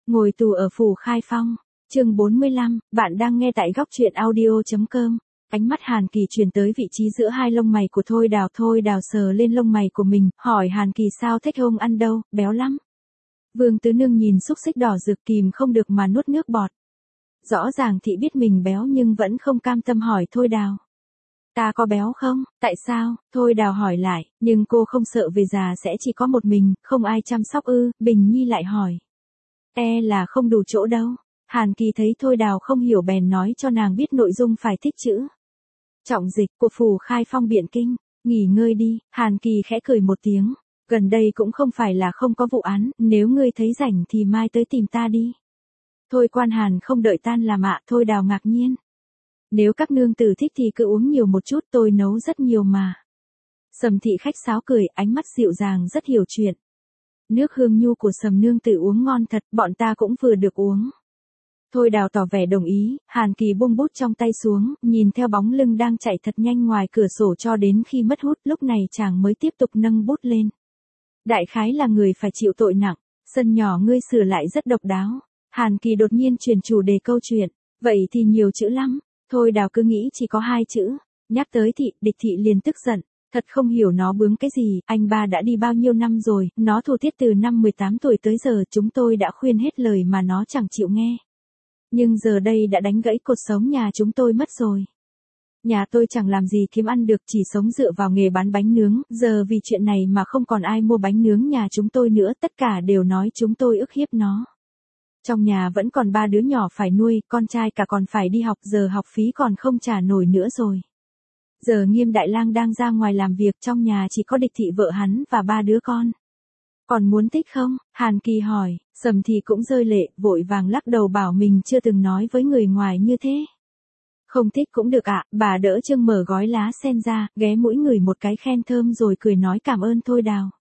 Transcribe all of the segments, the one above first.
Ngồi tù ở phủ Khai Phong, chương 45, bạn đang nghe tại góc truyện audio.com. Ánh mắt Hàn Kỳ chuyển tới vị trí giữa hai lông mày của Thôi Đào sờ lên lông mày của mình, hỏi Hàn Kỳ sao thích không ăn đâu, béo lắm. Vương Tứ Nương nhìn xúc xích đỏ rực kìm không được mà nuốt nước bọt. Rõ ràng thị biết mình béo nhưng vẫn không cam tâm hỏi Thôi Đào. Ta có béo không, tại sao, Thôi Đào hỏi lại, nhưng cô không sợ về già sẽ chỉ có một mình, không ai chăm sóc ư, Bình Nhi lại hỏi. Là không đủ chỗ đâu. Hàn Kỳ thấy Thôi Đào không hiểu bèn nói cho nàng biết nội dung phải thích chữ. Trọng dịch của phủ Khai Phong biện kinh, nghỉ ngơi đi, Hàn Kỳ khẽ cười một tiếng. Gần đây cũng không phải là không có vụ án, nếu ngươi thấy rảnh thì mai tới tìm ta đi. Thôi Quan Hàn không đợi tan làm ạ, Thôi Đào ngạc nhiên. Nếu các nương tử thích thì cứ uống nhiều một chút, tôi nấu rất nhiều mà. Sầm Thị khách sáo cười, ánh mắt dịu dàng rất hiểu chuyện. Nước hương nhu của Sầm nương tử uống ngon thật, bọn ta cũng vừa được uống. Thôi Đào tỏ vẻ đồng ý, Hàn Kỳ buông bút trong tay xuống, nhìn theo bóng lưng đang chạy thật nhanh ngoài cửa sổ cho đến khi mất hút, lúc này chàng mới tiếp tục nâng bút lên. Đại khái là người phải chịu tội nặng, sân nhỏ ngươi sửa lại rất độc đáo. Hàn Kỳ đột nhiên chuyển chủ đề câu chuyện, vậy thì nhiều chữ lắm. Thôi Đào cứ nghĩ chỉ có 2 chữ, nhắc tới thị, Địch Thị liền tức giận. Thật không hiểu nó bướng cái gì, anh ba đã đi bao nhiêu năm rồi, nó thù thiết từ năm 18 tuổi tới giờ, chúng tôi đã khuyên hết lời mà nó chẳng chịu nghe. Nhưng giờ đây đã đánh gãy cột sống nhà chúng tôi mất rồi. Nhà tôi chẳng làm gì kiếm ăn được, chỉ sống dựa vào nghề bán bánh nướng, giờ vì chuyện này mà không còn ai mua bánh nướng nhà chúng tôi nữa, tất cả đều nói chúng tôi ức hiếp nó. Trong nhà vẫn còn 3 đứa nhỏ phải nuôi, con trai cả còn phải đi học, giờ học phí còn không trả nổi nữa rồi. Giờ Nghiêm Đại Lang đang ra ngoài làm việc, trong nhà chỉ có Địch Thị vợ hắn và 3 đứa con. Còn muốn thích không? Hàn Kỳ hỏi, Sầm Thị cũng rơi lệ, vội vàng lắc đầu bảo mình chưa từng nói với người ngoài như thế. Không thích cũng được ạ, bà đỡ Trương mở gói lá sen ra, ghé mũi ngửi một cái khen thơm rồi cười nói cảm ơn Thôi Đào.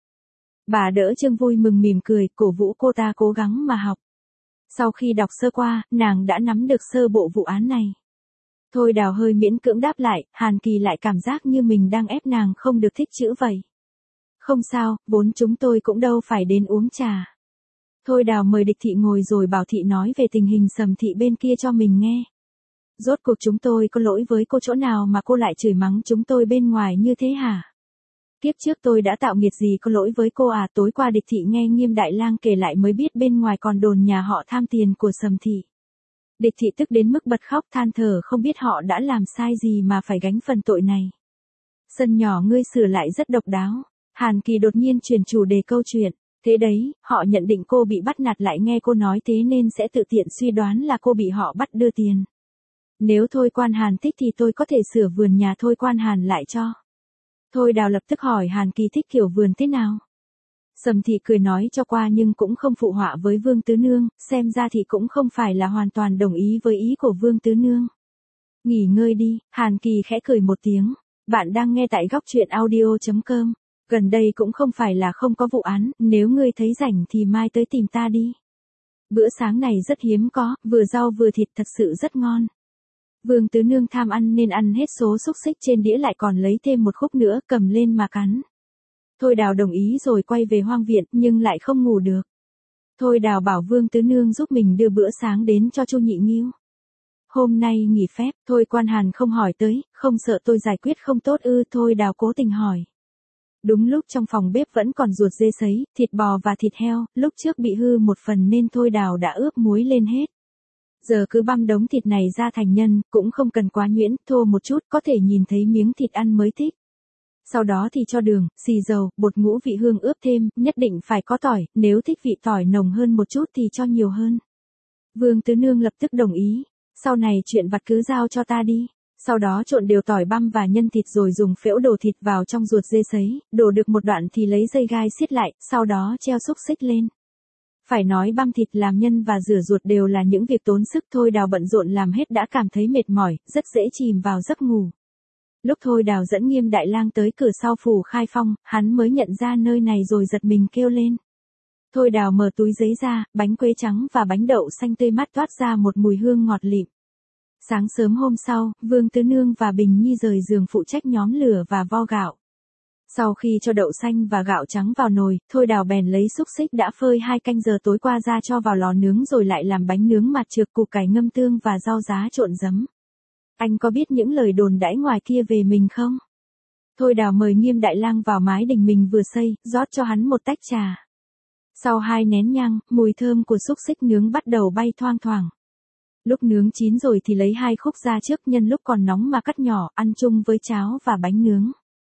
Bà đỡ Trương vui mừng mỉm cười, cổ vũ cô ta cố gắng mà học. Sau khi đọc sơ qua, nàng đã nắm được sơ bộ vụ án này. Thôi Đào hơi miễn cưỡng đáp lại, Hàn Kỳ lại cảm giác như mình đang ép nàng không được thích chữ vậy. Không sao, vốn chúng tôi cũng đâu phải đến uống trà. Thôi Đào mời Địch Thị ngồi rồi bảo Thị nói về tình hình Sầm Thị bên kia cho mình nghe. Rốt cuộc chúng tôi có lỗi với cô chỗ nào mà cô lại chửi mắng chúng tôi bên ngoài như thế hả? Kiếp trước tôi đã tạo nghiệt gì có lỗi với cô à? Tối qua Địch Thị nghe Nghiêm Đại Lang kể lại mới biết bên ngoài còn đồn nhà họ tham tiền của Sầm Thị. Địch Thị tức đến mức bật khóc than thở không biết họ đã làm sai gì mà phải gánh phần tội này. Sân nhỏ ngươi sửa lại rất độc đáo. Hàn Kỳ đột nhiên chuyển chủ đề câu chuyện. Thế đấy, họ nhận định cô bị bắt nạt lại nghe cô nói thế nên sẽ tự tiện suy đoán là cô bị họ bắt đưa tiền. Nếu Thôi Quan Hàn thích thì tôi có thể sửa vườn nhà Thôi Quan Hàn lại cho. Thôi Đào lập tức hỏi Hàn Kỳ thích kiểu vườn thế nào. Sầm Thị cười nói cho qua nhưng cũng không phụ họa với Vương Tứ Nương, xem ra thì cũng không phải là hoàn toàn đồng ý với ý của Vương Tứ Nương. Nghỉ ngơi đi, Hàn Kỳ khẽ cười một tiếng. Bạn đang nghe tại góc truyện audio.com. Gần đây cũng không phải là không có vụ án, nếu ngươi thấy rảnh thì mai tới tìm ta đi. Bữa sáng này rất hiếm có, vừa rau vừa thịt thật sự rất ngon. Vương Tứ Nương tham ăn nên ăn hết số xúc xích trên đĩa lại còn lấy thêm một khúc nữa cầm lên mà cắn. Thôi Đào đồng ý rồi quay về hoang viện nhưng lại không ngủ được. Thôi Đào bảo Vương Tứ Nương giúp mình đưa bữa sáng đến cho Chu Nhị Nghiêu. Hôm nay nghỉ phép, Thôi Quan Hàn không hỏi tới, không sợ tôi giải quyết không tốt ư? Thôi Đào cố tình hỏi. Đúng lúc trong phòng bếp vẫn còn ruột dê sấy, thịt bò và thịt heo, lúc trước bị hư một phần nên Thôi Đào đã ướp muối lên hết. Giờ cứ băm đống thịt này ra thành nhân, cũng không cần quá nhuyễn, thô một chút, có thể nhìn thấy miếng thịt ăn mới thích. Sau đó thì cho đường, xì dầu, bột ngũ vị hương ướp thêm, nhất định phải có tỏi, nếu thích vị tỏi nồng hơn một chút thì cho nhiều hơn. Vương Tứ Nương lập tức đồng ý, sau này chuyện vặt cứ giao cho ta đi. Sau đó trộn đều tỏi băm và nhân thịt rồi dùng phễu đổ thịt vào trong ruột dê sấy, đổ được một đoạn thì lấy dây gai siết lại, sau đó treo xúc xích lên. Phải nói băm thịt làm nhân và rửa ruột đều là những việc tốn sức. Thôi Đào bận rộn làm hết đã cảm thấy mệt mỏi, rất dễ chìm vào giấc ngủ. Lúc Thôi Đào dẫn Nghiêm Đại Lang tới cửa sau phủ Khai Phong, hắn mới nhận ra nơi này rồi giật mình kêu lên. Thôi Đào mở túi giấy ra, bánh quế trắng và bánh đậu xanh tươi mát toát ra một mùi hương ngọt lịm. Sáng sớm hôm sau, Vương Tứ Nương và Bình Nhi rời giường phụ trách nhóm lửa và vo gạo. Sau khi cho đậu xanh và gạo trắng vào nồi, Thôi Đào bèn lấy xúc xích đã phơi 2 canh giờ tối qua ra cho vào lò nướng rồi lại làm bánh nướng mặt trược củ cải ngâm tương và rau giá trộn giấm. Anh có biết những lời đồn đãi ngoài kia về mình không? Thôi Đào mời Nghiêm Đại Lang vào mái đình mình vừa xây, rót cho hắn một tách trà. Sau 2 nén nhang, mùi thơm của xúc xích nướng bắt đầu bay thoang thoảng. Lúc nướng chín rồi thì lấy 2 khúc ra trước, nhân lúc còn nóng mà cắt nhỏ, ăn chung với cháo và bánh nướng.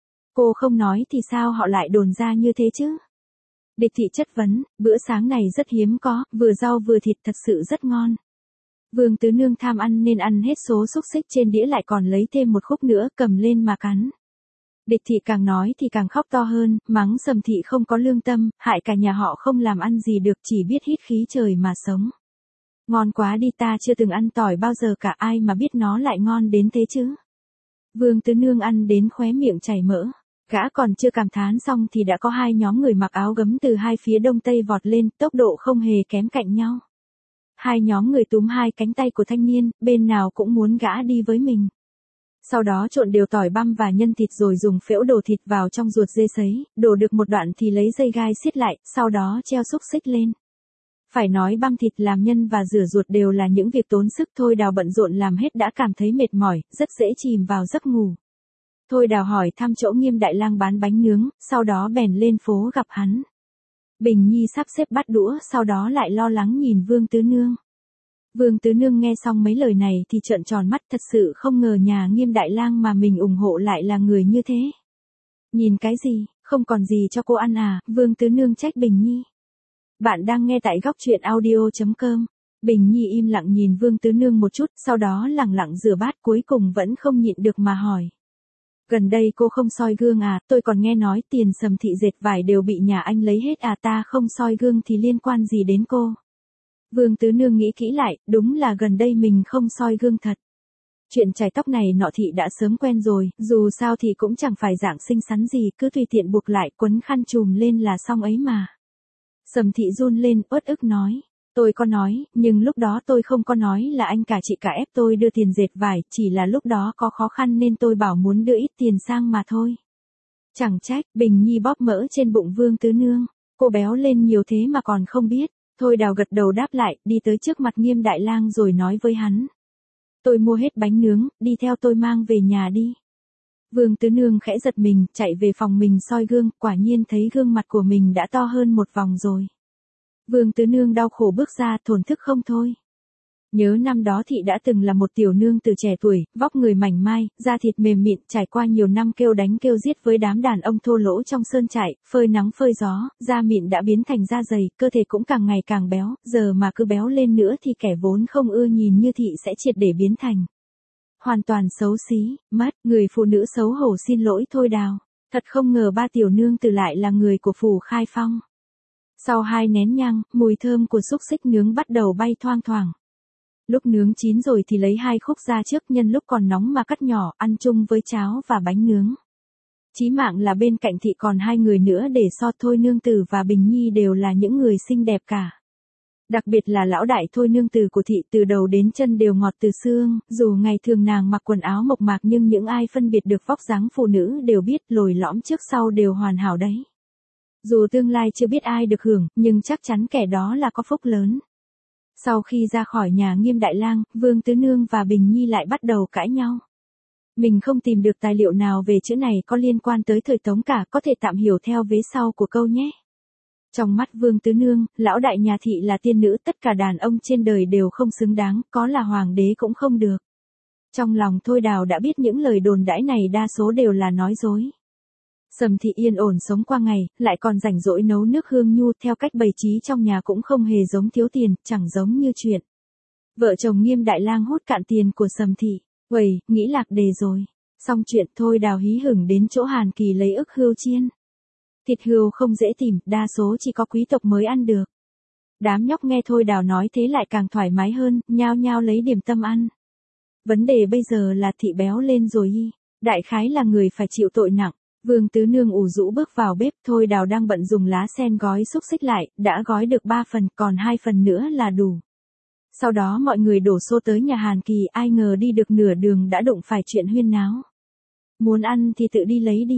Cô không nói thì sao họ lại đồn ra như thế chứ? Địch Thị chất vấn, bữa sáng này rất hiếm có, vừa rau vừa thịt thật sự rất ngon. Vương Tứ Nương tham ăn nên ăn hết số xúc xích trên đĩa lại còn lấy thêm một khúc nữa cầm lên mà cắn. Địch Thị càng nói thì càng khóc to hơn, mắng Sầm Thị không có lương tâm, hại cả nhà họ không làm ăn gì được, chỉ biết hít khí trời mà sống. Ngon quá đi, ta chưa từng ăn tỏi bao giờ cả, ai mà biết nó lại ngon đến thế chứ. Vương Tứ Nương ăn đến khóe miệng chảy mỡ. Gã còn chưa cảm thán xong thì đã có 2 nhóm người mặc áo gấm từ 2 phía đông tây vọt lên, tốc độ không hề kém cạnh nhau. 2 nhóm người túm 2 cánh tay của thanh niên, bên nào cũng muốn gã đi với mình. Sau đó trộn đều tỏi băm và nhân thịt rồi dùng phễu đổ thịt vào trong ruột dê sấy, đổ được một đoạn thì lấy dây gai siết lại, sau đó treo xúc xích lên. Phải nói băm thịt làm nhân và rửa ruột đều là những việc tốn sức. Thôi Đào bận rộn làm hết đã cảm thấy mệt mỏi, rất dễ chìm vào giấc ngủ. Thôi Đào hỏi thăm chỗ Nghiêm Đại Lang bán bánh nướng, sau đó bèn lên phố gặp hắn. Bình Nhi sắp xếp bát đũa, sau đó lại lo lắng nhìn Vương Tứ Nương. Vương Tứ Nương nghe xong mấy lời này thì trợn tròn mắt, thật sự không ngờ nhà Nghiêm Đại Lang mà mình ủng hộ lại là người như thế. Nhìn cái gì, không còn gì cho cô ăn à? Vương Tứ Nương trách Bình Nhi. Bạn đang nghe tại góc truyện audio.com. Bình Nhi im lặng nhìn Vương Tứ Nương một chút, sau đó lẳng lặng rửa bát, cuối cùng vẫn không nhịn được mà hỏi. Gần đây cô không soi gương à? Tôi còn nghe nói tiền Sầm Thị dệt vải đều bị nhà anh lấy hết à? Ta không soi gương thì liên quan gì đến cô? Vương Tứ Nương nghĩ kỹ lại, đúng là gần đây mình không soi gương thật. Chuyện chải tóc này nọ Thị đã sớm quen rồi, dù sao thì cũng chẳng phải dạng xinh xắn gì, cứ tùy tiện buộc lại, quấn khăn trùm lên là xong ấy mà. Sầm Thị run lên, uất ức nói. Tôi có nói, nhưng lúc đó tôi không có nói là anh cả chị cả ép tôi đưa tiền dệt vải, chỉ là lúc đó có khó khăn nên tôi bảo muốn đưa ít tiền sang mà thôi. Chẳng trách, Bình Nhi bóp mỡ trên bụng Vương Tứ Nương. Cô béo lên nhiều thế mà còn không biết. Thôi Đào gật đầu đáp lại, đi tới trước mặt Nghiêm Đại Lang rồi nói với hắn. Tôi mua hết bánh nướng, đi theo tôi mang về nhà đi. Vương Tứ Nương khẽ giật mình, chạy về phòng mình soi gương, quả nhiên thấy gương mặt của mình đã to hơn một vòng rồi. Vương Tứ Nương đau khổ bước ra, thổn thức không thôi. Nhớ năm đó Thị đã từng là một tiểu nương từ trẻ tuổi, vóc người mảnh mai, da thịt mềm mịn, trải qua nhiều năm kêu đánh kêu giết với đám đàn ông thô lỗ trong sơn trại, phơi nắng phơi gió, da mịn đã biến thành da dày, cơ thể cũng càng ngày càng béo, giờ mà cứ béo lên nữa thì kẻ vốn không ưa nhìn như Thị sẽ triệt để biến thành hoàn toàn xấu xí, mất, người phụ nữ xấu hổ xin lỗi Thôi Đào. Thật không ngờ ba tiểu nương tử lại là người của phủ Khai Phong. Sau 2 nén nhang, mùi thơm của xúc xích nướng bắt đầu bay thoang thoảng. Lúc nướng chín rồi thì lấy 2 khúc ra trước, nhân lúc còn nóng mà cắt nhỏ, ăn chung với cháo và bánh nướng. Chí mạng là bên cạnh Thị còn 2 người nữa để so. Thôi Nương Tử và Bình Nhi đều là những người xinh đẹp cả. Đặc biệt là lão đại Thôi Nương Tử của Thị, từ đầu đến chân đều ngọt từ xương, dù ngày thường nàng mặc quần áo mộc mạc nhưng những ai phân biệt được vóc dáng phụ nữ đều biết lồi lõm trước sau đều hoàn hảo đấy. Dù tương lai chưa biết ai được hưởng, nhưng chắc chắn kẻ đó là có phúc lớn. Sau khi ra khỏi nhà Nghiêm Đại Lang, Vương Tứ Nương và Bình Nhi lại bắt đầu cãi nhau. Mình không tìm được tài liệu nào về chữ này có liên quan tới thời Tống cả, có thể tạm hiểu theo vế sau của câu nhé. Trong mắt Vương Tứ Nương, lão đại nhà Thị là tiên nữ, tất cả đàn ông trên đời đều không xứng đáng, có là hoàng đế cũng không được. Trong lòng Thôi Đào đã biết những lời đồn đãi này đa số đều là nói dối. Sầm Thị yên ổn sống qua ngày, lại còn rảnh rỗi nấu nước hương nhu, theo cách bày trí trong nhà cũng không hề giống thiếu tiền, chẳng giống như chuyện vợ chồng Nghiêm Đại Lang hút cạn tiền của Sầm Thị. Uầy, nghĩ lạc đề rồi. Xong chuyện Thôi Đào hí hửng đến chỗ Hàn Kỳ lấy ức hươu chiên. Thịt hươu không dễ tìm, đa số chỉ có quý tộc mới ăn được. Đám nhóc nghe Thôi Đào nói thế lại càng thoải mái hơn, nhao nhao lấy điểm tâm ăn. Vấn đề bây giờ là Thị béo lên rồi y, đại khái là người phải chịu tội nặng. Vương Tứ Nương ủ rũ bước vào bếp, Thôi Đào đang bận dùng lá sen gói xúc xích lại, đã gói được 3 phần, còn 2 phần nữa là đủ. Sau đó mọi người đổ xô tới nhà Hàn Kỳ, ai ngờ đi được nửa đường đã đụng phải chuyện huyên náo. Muốn ăn thì tự đi lấy đi.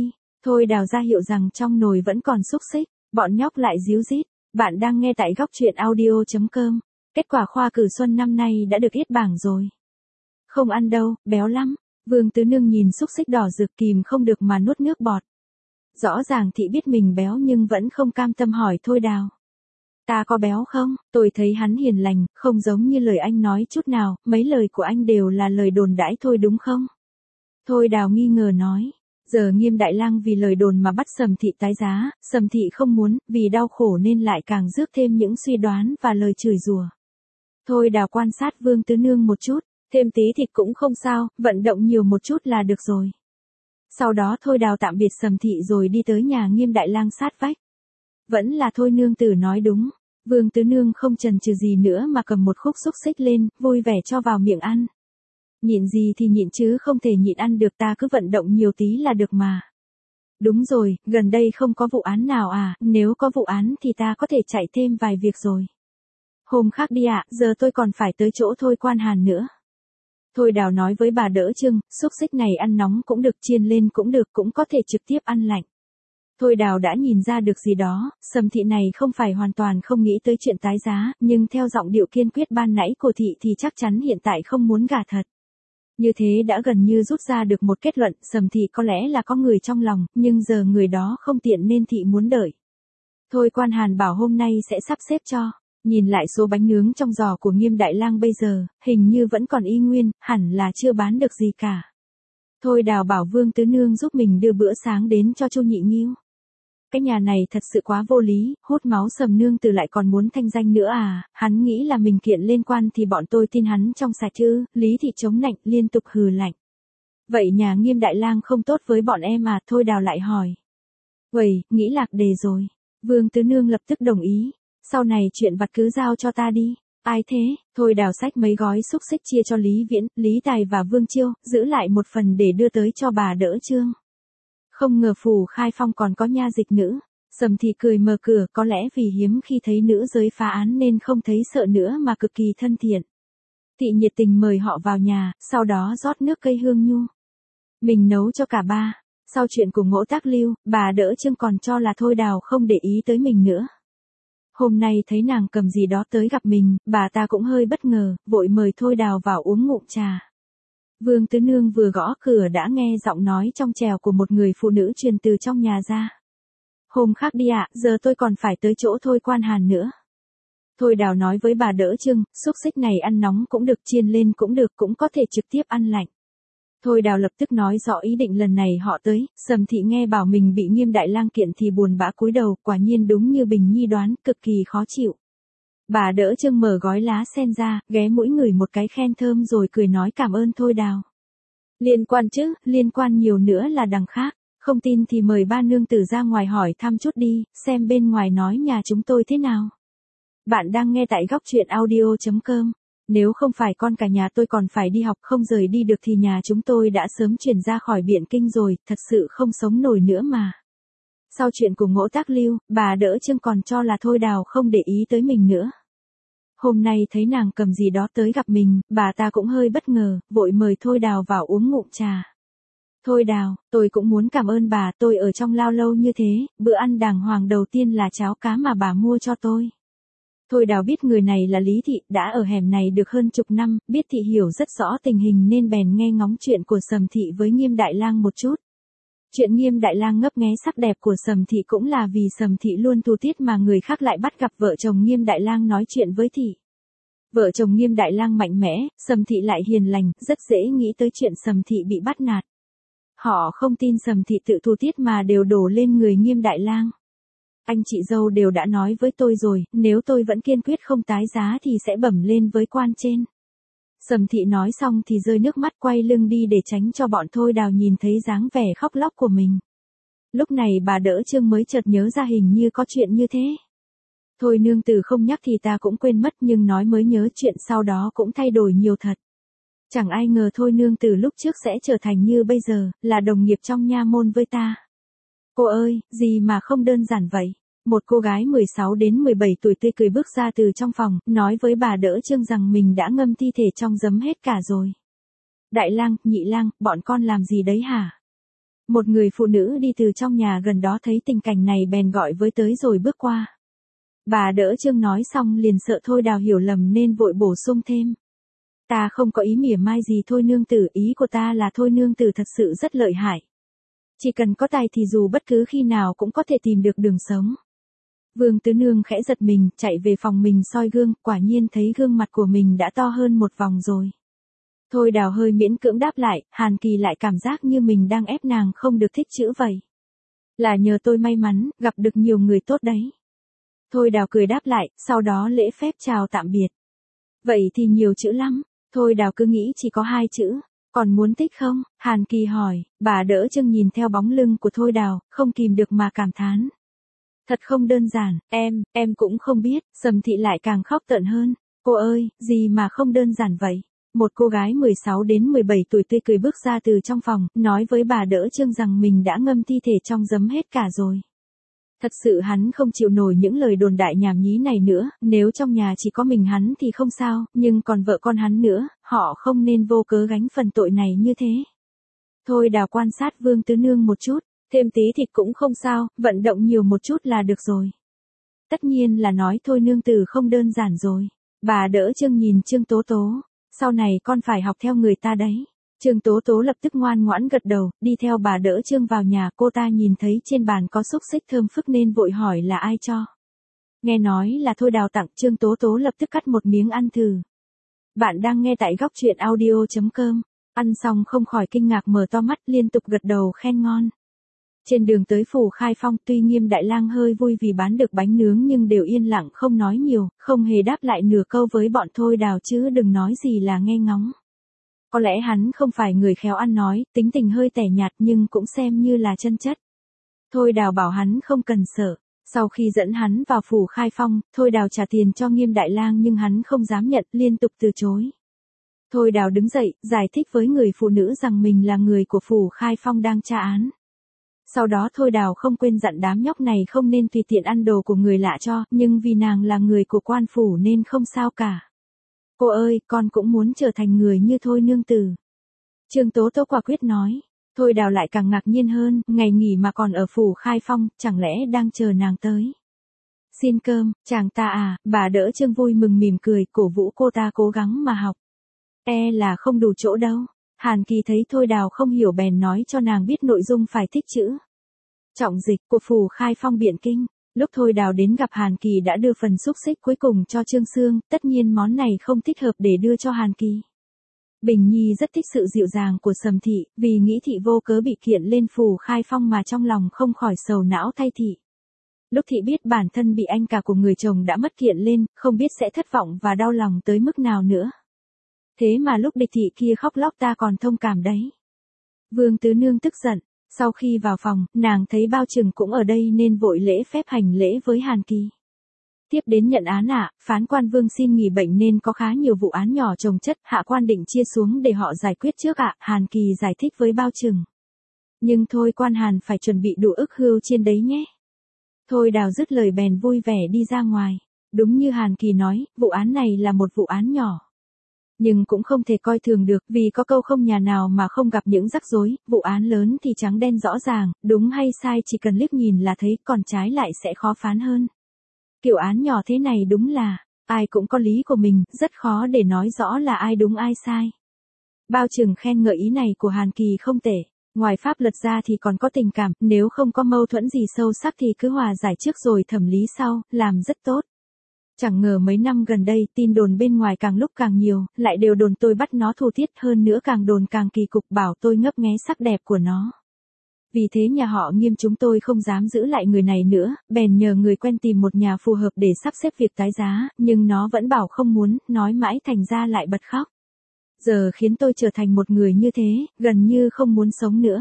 Thôi Đào ra hiệu rằng trong nồi vẫn còn xúc xích, bọn nhóc lại díu dít. Bạn đang nghe tại góc truyện audio.com. Kết quả khoa cử xuân năm nay đã được yết bảng rồi. Không ăn đâu, béo lắm. Vương Tứ Nương nhìn xúc xích đỏ rực kìm không được mà nuốt nước bọt. Rõ ràng thị biết mình béo nhưng vẫn không cam tâm hỏi Thôi Đào. Ta có béo không? Tôi thấy hắn hiền lành, không giống như lời anh nói chút nào, mấy lời của anh đều là lời đồn đãi thôi đúng không? Thôi Đào nghi ngờ nói. Giờ Nghiêm Đại Lang vì lời đồn mà bắt Sầm Thị tái giá, Sầm Thị không muốn, vì đau khổ nên lại càng rước thêm những suy đoán và lời chửi rủa. Thôi Đào quan sát Vương Tứ Nương một chút, thêm tí thịt cũng không sao, vận động nhiều một chút là được rồi. Sau đó Thôi Đào tạm biệt Sầm Thị rồi đi tới nhà Nghiêm Đại Lang sát vách. Vẫn là Thôi nương tử nói đúng, Vương Tứ Nương không chần chừ gì nữa mà cầm một khúc xúc xích lên, vui vẻ cho vào miệng ăn. Nhịn gì thì nhịn chứ không thể nhịn ăn được, ta cứ vận động nhiều tí là được mà. Đúng rồi, gần đây không có vụ án nào à, nếu có vụ án thì ta có thể chạy thêm vài việc rồi. Hôm khác đi ạ, giờ tôi còn phải tới chỗ Thôi Quan Hàn nữa. Thôi Đào nói với bà đỡ Trưng, xúc xích này ăn nóng cũng được, chiên lên cũng được, cũng có thể trực tiếp ăn lạnh. Thôi Đào đã nhìn ra được gì đó, Sầm Thị này không phải hoàn toàn không nghĩ tới chuyện tái giá, nhưng theo giọng điệu kiên quyết ban nãy của Thị thì chắc chắn hiện tại không muốn gả thật. Như thế đã gần như rút ra được một kết luận, Sầm Thị có lẽ là có người trong lòng, nhưng giờ người đó không tiện nên Thị muốn đợi. Thôi Quan Hàn bảo hôm nay sẽ sắp xếp cho. Nhìn lại số bánh nướng trong giò của Nghiêm Đại Lang bây giờ, hình như vẫn còn y nguyên, hẳn là chưa bán được gì cả. Thôi Đào bảo Vương Tứ Nương giúp mình đưa bữa sáng đến cho Chu Nhị Nghiêu. Cái nhà này thật sự quá vô lý, hút máu Sầm nương tử lại còn muốn thanh danh nữa à, hắn nghĩ là mình kiện lên quan thì bọn tôi tin hắn trong sạch chứ, Lý Thị chống nạnh liên tục hừ lạnh. Vậy nhà Nghiêm Đại Lang không tốt với bọn em à, Thôi Đào lại hỏi. Vậy, nghĩ lạc đề rồi. Vương Tứ Nương lập tức đồng ý, sau này chuyện vặt cứ giao cho ta đi. Ai thế? Thôi Đào xách mấy gói xúc xích chia cho Lý Viễn, Lý Tài và Vương Chiêu, giữ lại một phần để đưa tới cho bà đỡ Trương. Không ngờ phủ Khai Phong còn có nha dịch nữ. Sầm Thị cười mở cửa, có lẽ vì hiếm khi thấy nữ giới phá án nên không thấy sợ nữa mà cực kỳ thân thiện. Thị nhiệt tình mời họ vào nhà, sau đó rót nước cây hương nhu. Mình nấu cho cả ba. Sau chuyện của Ngỗ Tác Lưu, bà đỡ Trương còn cho là Thôi Đào không để ý tới mình nữa. Hôm nay thấy nàng cầm gì đó tới gặp mình, bà ta cũng hơi bất ngờ, vội mời Thôi Đào vào uống ngụm trà. Vương Tứ Nương vừa gõ cửa đã nghe giọng nói trong trẻo của một người phụ nữ truyền từ trong nhà ra. Hôm khác đi ạ, giờ tôi còn phải tới chỗ Thôi Quan Hàn nữa. Thôi Đào nói với bà đỡ Trưng, xúc xích này ăn nóng cũng được, chiên lên cũng được, cũng có thể trực tiếp ăn lạnh. Thôi Đào lập tức nói rõ ý định lần này họ tới, Sầm Thị nghe bảo mình bị Nghiêm Đại Lang kiện thì buồn bã cúi đầu, quả nhiên đúng như Bình Nhi đoán, cực kỳ khó chịu. Bà đỡ Trương mở gói lá sen ra, ghé mũi ngửi một cái khen thơm rồi cười nói cảm ơn Thôi Đào. Liên quan chứ, liên quan nhiều nữa là đằng khác. Không tin thì mời ba nương tử ra ngoài hỏi thăm chút đi, xem bên ngoài nói nhà chúng tôi thế nào. Bạn đang nghe tại góc truyện audio.com. Nếu không phải con cả nhà tôi còn phải đi học không rời đi được thì nhà chúng tôi đã sớm chuyển ra khỏi Biện Kinh rồi, thật sự không sống nổi nữa mà. Sau chuyện của Ngỗ Tác Lưu, bà đỡ Trương còn cho là Thôi Đào không để ý tới mình nữa. Hôm nay thấy nàng cầm gì đó tới gặp mình, bà ta cũng hơi bất ngờ, vội mời Thôi Đào vào uống ngụm trà. Thôi Đào, tôi cũng muốn cảm ơn bà, tôi ở trong lao lâu như thế, bữa ăn đàng hoàng đầu tiên là cháo cá mà bà mua cho tôi. Thôi Đào biết người này là Lý Thị, đã ở hẻm này được hơn chục năm, biết Thị hiểu rất rõ tình hình nên bèn nghe ngóng chuyện của Sầm Thị với Nghiêm Đại Lang một chút. Chuyện Nghiêm Đại Lang ngấp nghé sắc đẹp của Sầm Thị cũng là vì Sầm Thị luôn thu tiết mà người khác lại bắt gặp vợ chồng Nghiêm Đại Lang nói chuyện với Thị. Vợ chồng Nghiêm Đại Lang mạnh mẽ, Sầm Thị lại hiền lành, rất dễ nghĩ tới chuyện Sầm Thị bị bắt nạt. Họ không tin Sầm Thị tự thu tiết mà đều đổ lên người Nghiêm Đại Lang. Anh chị dâu đều đã nói với tôi rồi, nếu tôi vẫn kiên quyết không tái giá thì sẽ bẩm lên với quan trên. Sầm Thị nói xong thì rơi nước mắt quay lưng đi để tránh cho bọn Thôi Đào nhìn thấy dáng vẻ khóc lóc của mình. Lúc này bà đỡ Trương mới chợt nhớ ra hình như có chuyện như thế. Thôi nương tử không nhắc thì ta cũng quên mất nhưng nói mới nhớ chuyện sau đó cũng thay đổi nhiều thật. Chẳng ai ngờ Thôi nương tử lúc trước sẽ trở thành như bây giờ, là đồng nghiệp trong nha môn với ta. Cô ơi, gì mà không đơn giản vậy. Một cô gái 16 đến 17 tuổi tươi cười bước ra từ trong phòng, nói với bà đỡ Trương rằng mình đã ngâm thi thể trong giấm hết cả rồi. Đại lang, nhị lang, bọn con làm gì đấy hả? Một người phụ nữ đi từ trong nhà gần đó thấy tình cảnh này bèn gọi với tới rồi bước qua. Bà đỡ Trương nói xong liền sợ Thôi Đào hiểu lầm nên vội bổ sung thêm. Ta không có ý mỉa mai gì Thôi nương tử, ý của ta là Thôi nương tử thật sự rất lợi hại. Chỉ cần có tài thì dù bất cứ khi nào cũng có thể tìm được đường sống. Vương Tứ Nương khẽ giật mình, chạy về phòng mình soi gương, quả nhiên thấy gương mặt của mình đã to hơn một vòng rồi. Thôi Đào hơi miễn cưỡng đáp lại, Hàn Kỳ lại cảm giác như mình đang ép nàng không được thích chữ vậy. Là nhờ tôi may mắn, gặp được nhiều người tốt đấy. Thôi Đào cười đáp lại, sau đó lễ phép chào tạm biệt. Vậy thì nhiều chữ lắm. Thôi Đào cứ nghĩ chỉ có 2 chữ. Còn muốn thích không? Hàn Kỳ hỏi. Bà đỡ Trương nhìn theo bóng lưng của Thôi Đào, không kìm được mà cảm thán. Thật không đơn giản, em cũng không biết. Sầm Thị lại càng khóc tợn hơn. Cô ơi, gì mà không đơn giản vậy? Một cô gái 16 đến 17 tuổi tươi cười bước ra từ trong phòng, nói với bà đỡ Trương rằng mình đã ngâm thi thể trong giấm hết cả rồi. Thật sự hắn không chịu nổi những lời đồn đại nhảm nhí này nữa, nếu trong nhà chỉ có mình hắn thì không sao, nhưng còn vợ con hắn nữa, họ không nên vô cớ gánh phần tội này như thế. Thôi Đào quan sát Vương Tứ Nương một chút, thêm tí thịt cũng không sao, vận động nhiều một chút là được rồi. Tất nhiên là nói Thôi nương tử không đơn giản rồi. Bà đỡ Trương nhìn Trương Tố Tố, sau này con phải học theo người ta đấy. Trương Tố Tố lập tức ngoan ngoãn gật đầu, đi theo bà đỡ Trương vào nhà. Cô ta nhìn thấy trên bàn có xúc xích thơm phức nên vội hỏi là ai cho. Nghe nói là Thôi Đào tặng, Trương Tố Tố lập tức cắt một miếng ăn thử. Bạn đang nghe tại góc truyện audio.com. Ăn xong không khỏi kinh ngạc mở to mắt liên tục gật đầu khen ngon. Trên đường tới phủ Khai Phong, tuy Nghiêm Đại Lang hơi vui vì bán được bánh nướng nhưng đều yên lặng không nói nhiều, không hề đáp lại nửa câu với bọn Thôi Đào chứ đừng nói gì là nghe ngóng. Có lẽ hắn không phải người khéo ăn nói, tính tình hơi tẻ nhạt nhưng cũng xem như là chân chất. Thôi Đào bảo hắn không cần sợ. Sau khi dẫn hắn vào phủ Khai Phong, Thôi Đào trả tiền cho Nghiêm Đại Lang nhưng hắn không dám nhận, liên tục từ chối. Thôi Đào đứng dậy, giải thích với người phụ nữ rằng mình là người của phủ Khai Phong đang tra án. Sau đó Thôi Đào không quên dặn đám nhóc này không nên tùy tiện ăn đồ của người lạ cho, nhưng vì nàng là người của quan phủ nên không sao cả. Cô ơi, con cũng muốn trở thành người như Thôi nương tử. Trương Tố Tố quả quyết nói. Thôi Đào lại càng ngạc nhiên hơn, ngày nghỉ mà còn ở phủ Khai Phong, chẳng lẽ đang chờ nàng tới. Xin cơm, chàng ta à, bà đỡ Trương vui mừng mỉm cười, cổ vũ cô ta cố gắng mà học. Là không đủ chỗ đâu. Hàn Kỳ thấy Thôi Đào không hiểu bèn nói cho nàng biết nội dung phải thích chữ. Trọng dịch của phủ Khai Phong Biện Kinh. Lúc Thôi Đào đến gặp Hàn Kỳ đã đưa phần xúc xích cuối cùng cho Trương Sương, tất nhiên món này không thích hợp để đưa cho Hàn Kỳ. Bình Nhi rất thích sự dịu dàng của Sầm Thị, vì nghĩ Thị vô cớ bị kiện lên phủ Khai Phong mà trong lòng không khỏi sầu não thay Thị. Lúc Thị biết bản thân bị anh cả của người chồng đã mất kiện lên, không biết sẽ thất vọng và đau lòng tới mức nào nữa. Thế mà lúc địch Thị kia khóc lóc ta còn thông cảm đấy. Vương Tứ Nương tức giận. Sau khi vào phòng, nàng thấy Bao Trừng cũng ở đây nên vội lễ phép hành lễ với Hàn Kỳ. Tiếp đến nhận án phán quan Vương xin nghỉ bệnh nên có khá nhiều vụ án nhỏ chồng chất, hạ quan định chia xuống để họ giải quyết trước Hàn Kỳ giải thích với Bao Trừng. Nhưng thôi quan Hàn phải chuẩn bị đủ ức hưu chiên đấy nhé. Thôi Đào dứt lời bèn vui vẻ đi ra ngoài. Đúng như Hàn Kỳ nói, vụ án này là một vụ án nhỏ. Nhưng cũng không thể coi thường được, vì có câu không nhà nào mà không gặp những rắc rối, vụ án lớn thì trắng đen rõ ràng, đúng hay sai chỉ cần liếc nhìn là thấy, còn trái lại sẽ khó phán hơn. Kiểu án nhỏ thế này đúng là, ai cũng có lý của mình, rất khó để nói rõ là ai đúng ai sai. Bao Trừng khen ngợi ý này của Hàn Kỳ không tệ, ngoài pháp luật ra thì còn có tình cảm, nếu không có mâu thuẫn gì sâu sắc thì cứ hòa giải trước rồi thẩm lý sau, làm rất tốt. Chẳng ngờ mấy năm gần đây tin đồn bên ngoài càng lúc càng nhiều, lại đều đồn tôi bắt nó thù thiết, hơn nữa càng đồn càng kỳ cục, bảo tôi ngấp nghé sắc đẹp của nó. Vì thế nhà họ Nghiêm chúng tôi không dám giữ lại người này nữa, bèn nhờ người quen tìm một nhà phù hợp để sắp xếp việc tái giá, nhưng nó vẫn bảo không muốn, nói mãi thành ra lại bật khóc. Giờ khiến tôi trở thành một người như thế, gần như không muốn sống nữa.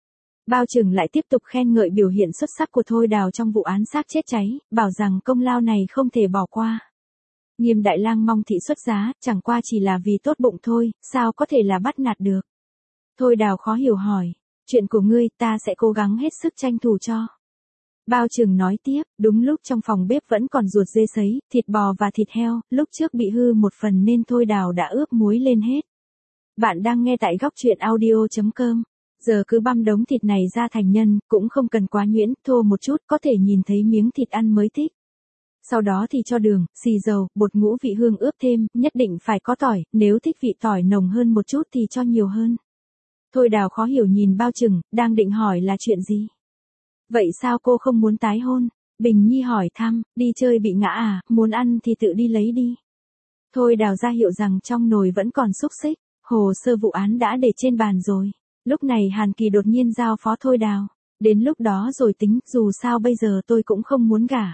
Bao Trừng lại tiếp tục khen ngợi biểu hiện xuất sắc của Thôi Đào trong vụ án xác chết cháy, bảo rằng công lao này không thể bỏ qua. Nghiêm Đại Lang mong Thị xuất giá, chẳng qua chỉ là vì tốt bụng thôi, sao có thể là bắt nạt được. Thôi Đào khó hiểu hỏi, chuyện của ngươi ta sẽ cố gắng hết sức tranh thủ cho. Bao Trừng nói tiếp, đúng lúc trong phòng bếp vẫn còn ruột dê sấy, thịt bò và thịt heo, lúc trước bị hư một phần nên Thôi Đào đã ướp muối lên hết. Bạn đang nghe tại góc truyện audio.com. Giờ cứ băm đống thịt này ra thành nhân, cũng không cần quá nhuyễn, thô một chút, có thể nhìn thấy miếng thịt ăn mới thích. Sau đó thì cho đường, xì dầu, bột ngũ vị hương ướp thêm, nhất định phải có tỏi, nếu thích vị tỏi nồng hơn một chút thì cho nhiều hơn. Thôi Đào khó hiểu nhìn Bao Trừng, đang định hỏi là chuyện gì. Vậy sao cô không muốn tái hôn? Bình Nhi hỏi thăm, đi chơi bị ngã à, muốn ăn thì tự đi lấy đi. Thôi Đào ra hiệu rằng trong nồi vẫn còn xúc xích, hồ sơ vụ án đã để trên bàn rồi. Lúc này Hàn Kỳ đột nhiên giao phó Thôi Đào, đến lúc đó rồi tính, dù sao bây giờ tôi cũng không muốn gả.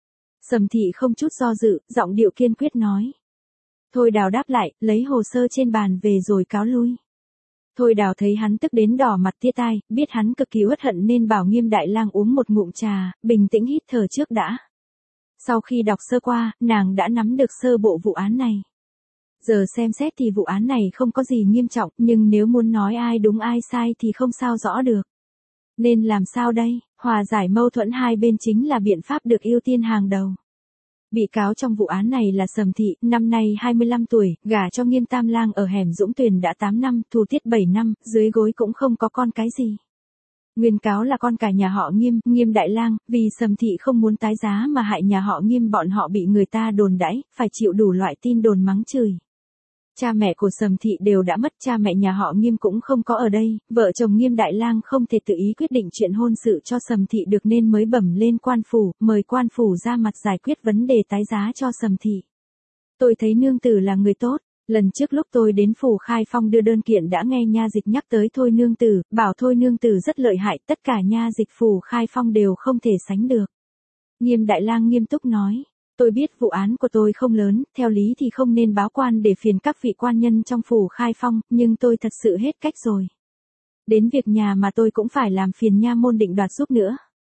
Sầm Thị không chút do dự, giọng điệu kiên quyết nói. Thôi Đào đáp lại, lấy hồ sơ trên bàn về rồi cáo lui. Thôi Đào thấy hắn tức đến đỏ mặt tia tai, biết hắn cực kỳ uất hận nên bảo Nghiêm Đại Lang uống một ngụm trà, bình tĩnh hít thở trước đã. Sau khi đọc sơ qua, nàng đã nắm được sơ bộ vụ án này. Giờ xem xét thì vụ án này không có gì nghiêm trọng, nhưng nếu muốn nói ai đúng ai sai thì không sao rõ được. Nên làm sao đây? Hòa giải mâu thuẫn hai bên chính là biện pháp được ưu tiên hàng đầu. Bị cáo trong vụ án này là Sầm Thị, năm nay 25 tuổi, gả cho Nghiêm Tam Lang ở hẻm Dũng Tuyền đã 8 năm, thù tiết 7 năm, dưới gối cũng không có con cái gì. Nguyên cáo là con cả nhà họ Nghiêm, Nghiêm Đại Lang, vì Sầm Thị không muốn tái giá mà hại nhà họ Nghiêm, bọn họ bị người ta đồn đãi, phải chịu đủ loại tin đồn mắng chửi. Cha mẹ của Sầm Thị đều đã mất, cha mẹ nhà họ Nghiêm cũng không có ở đây, vợ chồng Nghiêm Đại Lang không thể tự ý quyết định chuyện hôn sự cho Sầm Thị được nên mới bẩm lên quan phủ, mời quan phủ ra mặt giải quyết vấn đề tái giá cho Sầm Thị. Tôi thấy nương tử là người tốt, lần trước lúc tôi đến phủ Khai Phong đưa đơn kiện đã nghe nha dịch nhắc tới Thôi nương tử, bảo Thôi nương tử rất lợi hại, tất cả nha dịch phủ Khai Phong đều không thể sánh được. Nghiêm Đại Lang nghiêm túc nói. Tôi biết vụ án của tôi không lớn, theo lý thì không nên báo quan để phiền các vị quan nhân trong phủ Khai Phong, nhưng tôi thật sự hết cách rồi. Đến việc nhà mà tôi cũng phải làm phiền nha môn định đoạt giúp nữa.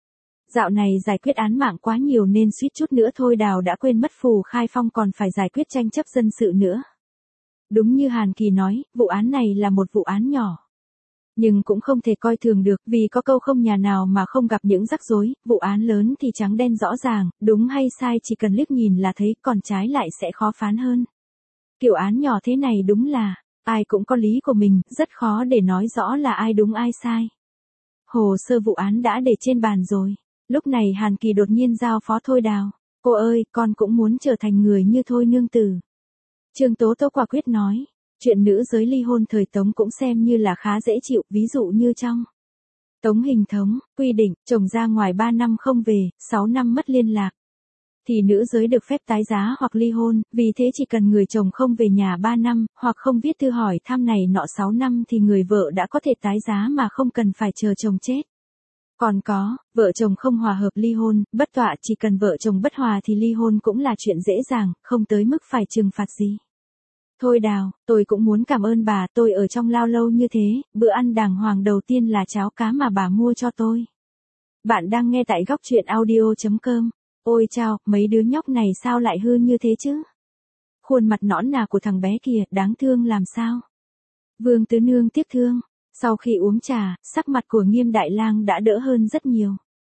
Dạo này giải quyết án mạng quá nhiều nên suýt chút nữa Thôi Đào đã quên mất phủ Khai Phong còn phải giải quyết tranh chấp dân sự nữa. Đúng như Hàn Kỳ nói, vụ án này là một vụ án nhỏ. Nhưng cũng không thể coi thường được, vì có câu không nhà nào mà không gặp những rắc rối, vụ án lớn thì trắng đen rõ ràng, đúng hay sai chỉ cần liếc nhìn là thấy, còn trái lại sẽ khó phán hơn. Kiểu án nhỏ thế này đúng là, ai cũng có lý của mình, rất khó để nói rõ là ai đúng ai sai. Hồ sơ vụ án đã để trên bàn rồi. Lúc này Hàn Kỳ đột nhiên giao phó Thôi Đào. Cô ơi, con cũng muốn trở thành người như Thôi nương tử. Trương Tố Tố quả quyết nói. Chuyện nữ giới ly hôn thời Tống cũng xem như là khá dễ chịu, ví dụ như trong Tống Hình Thống, quy định, chồng ra ngoài 3 năm không về, 6 năm mất liên lạc. Thì nữ giới được phép tái giá hoặc ly hôn, vì thế chỉ cần người chồng không về nhà 3 năm, hoặc không viết thư hỏi thăm này nọ 6 năm thì người vợ đã có thể tái giá mà không cần phải chờ chồng chết. Còn có, vợ chồng không hòa hợp ly hôn, bất tọa chỉ cần vợ chồng bất hòa thì ly hôn cũng là chuyện dễ dàng, không tới mức phải trừng phạt gì. Thôi Đào, tôi cũng muốn cảm ơn bà, tôi ở trong lao lâu như thế, bữa ăn đàng hoàng đầu tiên là cháo cá mà bà mua cho tôi. Bạn đang nghe tại góc truyện audio.com. Ôi chao, mấy đứa nhóc này sao lại hư như thế chứ? Khuôn mặt nõn nà của thằng bé kìa, đáng thương làm sao? Vương Tứ Nương tiếc thương. Sau khi uống trà, sắc mặt của Nghiêm Đại Lang đã đỡ hơn rất nhiều.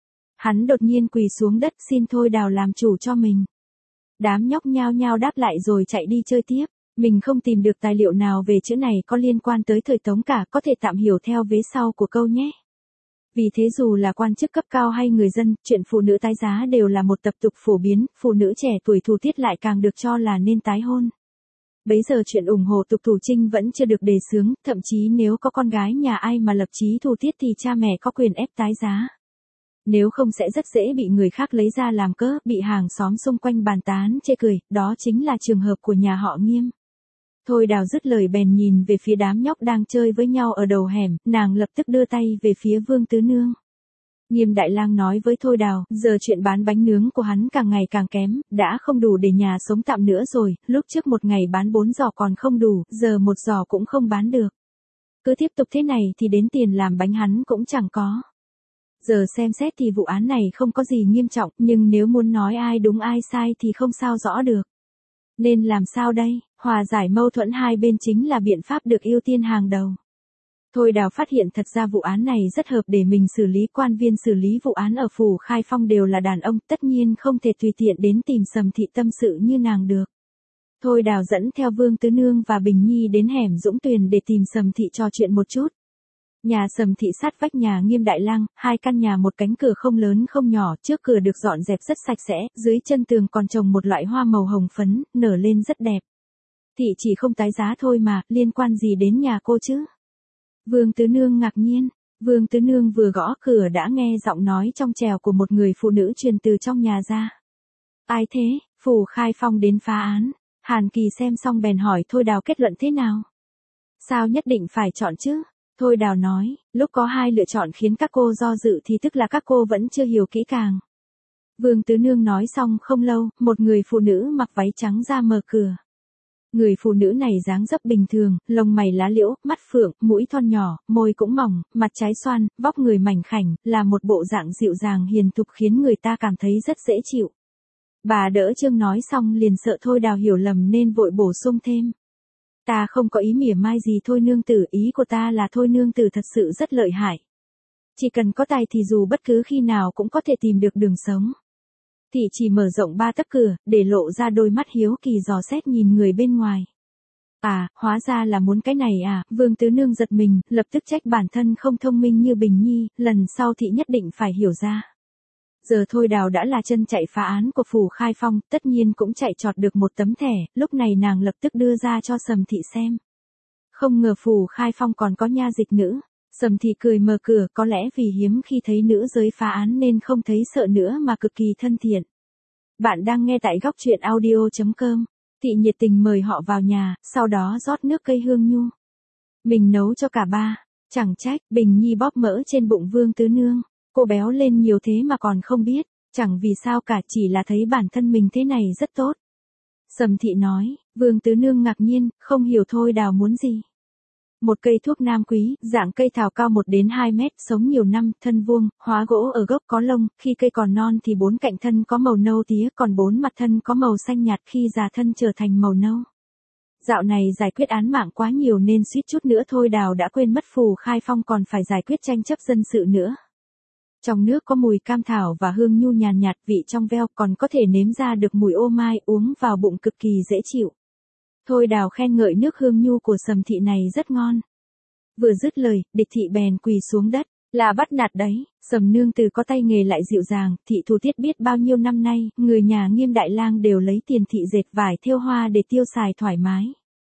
Hắn đột nhiên quỳ xuống đất xin Thôi Đào làm chủ cho mình. Đám nhóc nhao nhao đáp lại rồi chạy đi chơi tiếp. Mình không tìm được tài liệu nào về chữ này có liên quan tới thời Tống cả, có thể tạm hiểu theo vế sau của câu nhé. Vì thế dù là quan chức cấp cao hay người dân, chuyện phụ nữ tái giá đều là một tập tục phổ biến, phụ nữ trẻ tuổi thù tiết lại càng được cho là nên tái hôn. Bấy giờ chuyện ủng hộ tục thủ trinh vẫn chưa được đề xướng, thậm chí nếu có con gái nhà ai mà lập chí thù tiết thì cha mẹ có quyền ép tái giá. Nếu không sẽ rất dễ bị người khác lấy ra làm cớ, bị hàng xóm xung quanh bàn tán chê cười, đó chính là trường hợp của nhà họ Nghiêm. Thôi Đào dứt lời bèn nhìn về phía đám nhóc đang chơi với nhau ở đầu hẻm, nàng lập tức đưa tay về phía Vương Tứ Nương. Nghiêm Đại Lang nói với Thôi Đào, giờ chuyện bán bánh nướng của hắn càng ngày càng kém, đã không đủ để nhà sống tạm nữa rồi, lúc trước một ngày bán 4 giò còn không đủ, giờ 1 giò cũng không bán được. Cứ tiếp tục thế này thì đến tiền làm bánh hắn cũng chẳng có. Giờ xem xét thì vụ án này không có gì nghiêm trọng, nhưng nếu muốn nói ai đúng ai sai thì không sao rõ được. Nên làm sao đây? Hòa giải mâu thuẫn hai bên chính là biện pháp được ưu tiên hàng đầu. Thôi Đào phát hiện thật ra vụ án này rất hợp để mình xử lý, quan viên xử lý vụ án ở phủ Khai Phong đều là đàn ông, tất nhiên không thể tùy tiện đến tìm Sầm Thị tâm sự như nàng được. Thôi Đào dẫn theo Vương Tứ Nương và Bình Nhi đến hẻm Dũng Tuyền để tìm Sầm Thị trò chuyện một chút. Nhà Sầm Thị sát vách nhà Nghiêm Đại Lang, hai căn nhà một cánh cửa không lớn không nhỏ, trước cửa được dọn dẹp rất sạch sẽ, dưới chân tường còn trồng một loại hoa màu hồng phấn, nở lên rất đẹp. Thị chỉ không tái giá thôi mà, liên quan gì đến nhà cô chứ? Vương Tứ Nương ngạc nhiên, Vương Tứ Nương vừa gõ cửa đã nghe giọng nói trong trẻo của một người phụ nữ truyền từ trong nhà ra. Ai thế? Phủ Khai Phong đến phá án. Hàn Kỳ xem xong bèn hỏi Thôi Đào kết luận thế nào? Sao nhất định phải chọn chứ? Thôi Đào nói, lúc có hai lựa chọn khiến các cô do dự thì tức là các cô vẫn chưa hiểu kỹ càng. Vương Tứ Nương nói xong không lâu, một người phụ nữ mặc váy trắng ra mở cửa. Người phụ nữ này dáng dấp bình thường, lông mày lá liễu, mắt phượng, mũi thon nhỏ, môi cũng mỏng, mặt trái xoan, vóc người mảnh khảnh, là một bộ dạng dịu dàng hiền thục khiến người ta cảm thấy rất dễ chịu. Bà đỡ Trương nói xong liền sợ Thôi Đào hiểu lầm nên vội bổ sung thêm. Ta không có ý mỉa mai gì Thôi nương tử, ý của ta là Thôi nương tử thật sự rất lợi hại. Chỉ cần có tài thì dù bất cứ khi nào cũng có thể tìm được đường sống. Thị chỉ mở rộng 3 tấc cửa, để lộ ra đôi mắt hiếu kỳ dò xét nhìn người bên ngoài. À, hóa ra là muốn cái này à, Vương Tứ Nương giật mình, lập tức trách bản thân không thông minh như Bình Nhi, lần sau thị nhất định phải hiểu ra. Giờ Thôi Đào đã là chân chạy phá án của Phủ Khai Phong, tất nhiên cũng chạy trọt được một tấm thẻ, lúc này nàng lập tức đưa ra cho Sầm Thị xem. Không ngờ Phủ Khai Phong còn có nha dịch nữ. Sầm Thị cười mở cửa, có lẽ vì hiếm khi thấy nữ giới phá án nên không thấy sợ nữa mà cực kỳ thân thiện. Bạn đang nghe tại góc truyện audio.com. Thị nhiệt tình mời họ vào nhà, sau đó rót nước cây hương nhu. Mình nấu cho cả ba, chẳng trách, Bình Nhi bóp mỡ trên bụng Vương Tứ Nương. Cô béo lên nhiều thế mà còn không biết, chẳng vì sao cả, chỉ là thấy bản thân mình thế này rất tốt. Sầm Thị nói, Vương Tứ Nương ngạc nhiên, không hiểu Thôi Đào muốn gì. Một cây thuốc nam quý, dạng cây thảo cao 1 đến 2 mét, sống nhiều năm, thân vuông, hóa gỗ ở gốc có lông, khi cây còn non thì 4 cạnh thân có màu nâu tía, còn 4 mặt thân có màu xanh nhạt, khi già thân trở thành màu nâu. Dạo này giải quyết án mạng quá nhiều nên suýt chút nữa Thôi Đào đã quên mất Phủ Khai Phong còn phải giải quyết tranh chấp dân sự nữa. Trong nước có mùi cam thảo và hương nhu nhàn nhạt, vị trong veo, còn có thể nếm ra được mùi ô mai, uống vào bụng cực kỳ dễ chịu. Thôi Đào khen ngợi nước hương nhu của Sầm Thị này rất ngon. Vừa dứt lời, địch thị bèn quỳ xuống đất, là bắt nạt đấy. Sầm nương tử có tay nghề lại dịu dàng, thị Thu Tiết biết bao nhiêu năm nay, người nhà Nghiêm Đại Lang đều lấy tiền thị dệt vải thêu hoa để tiêu xài thoải mái.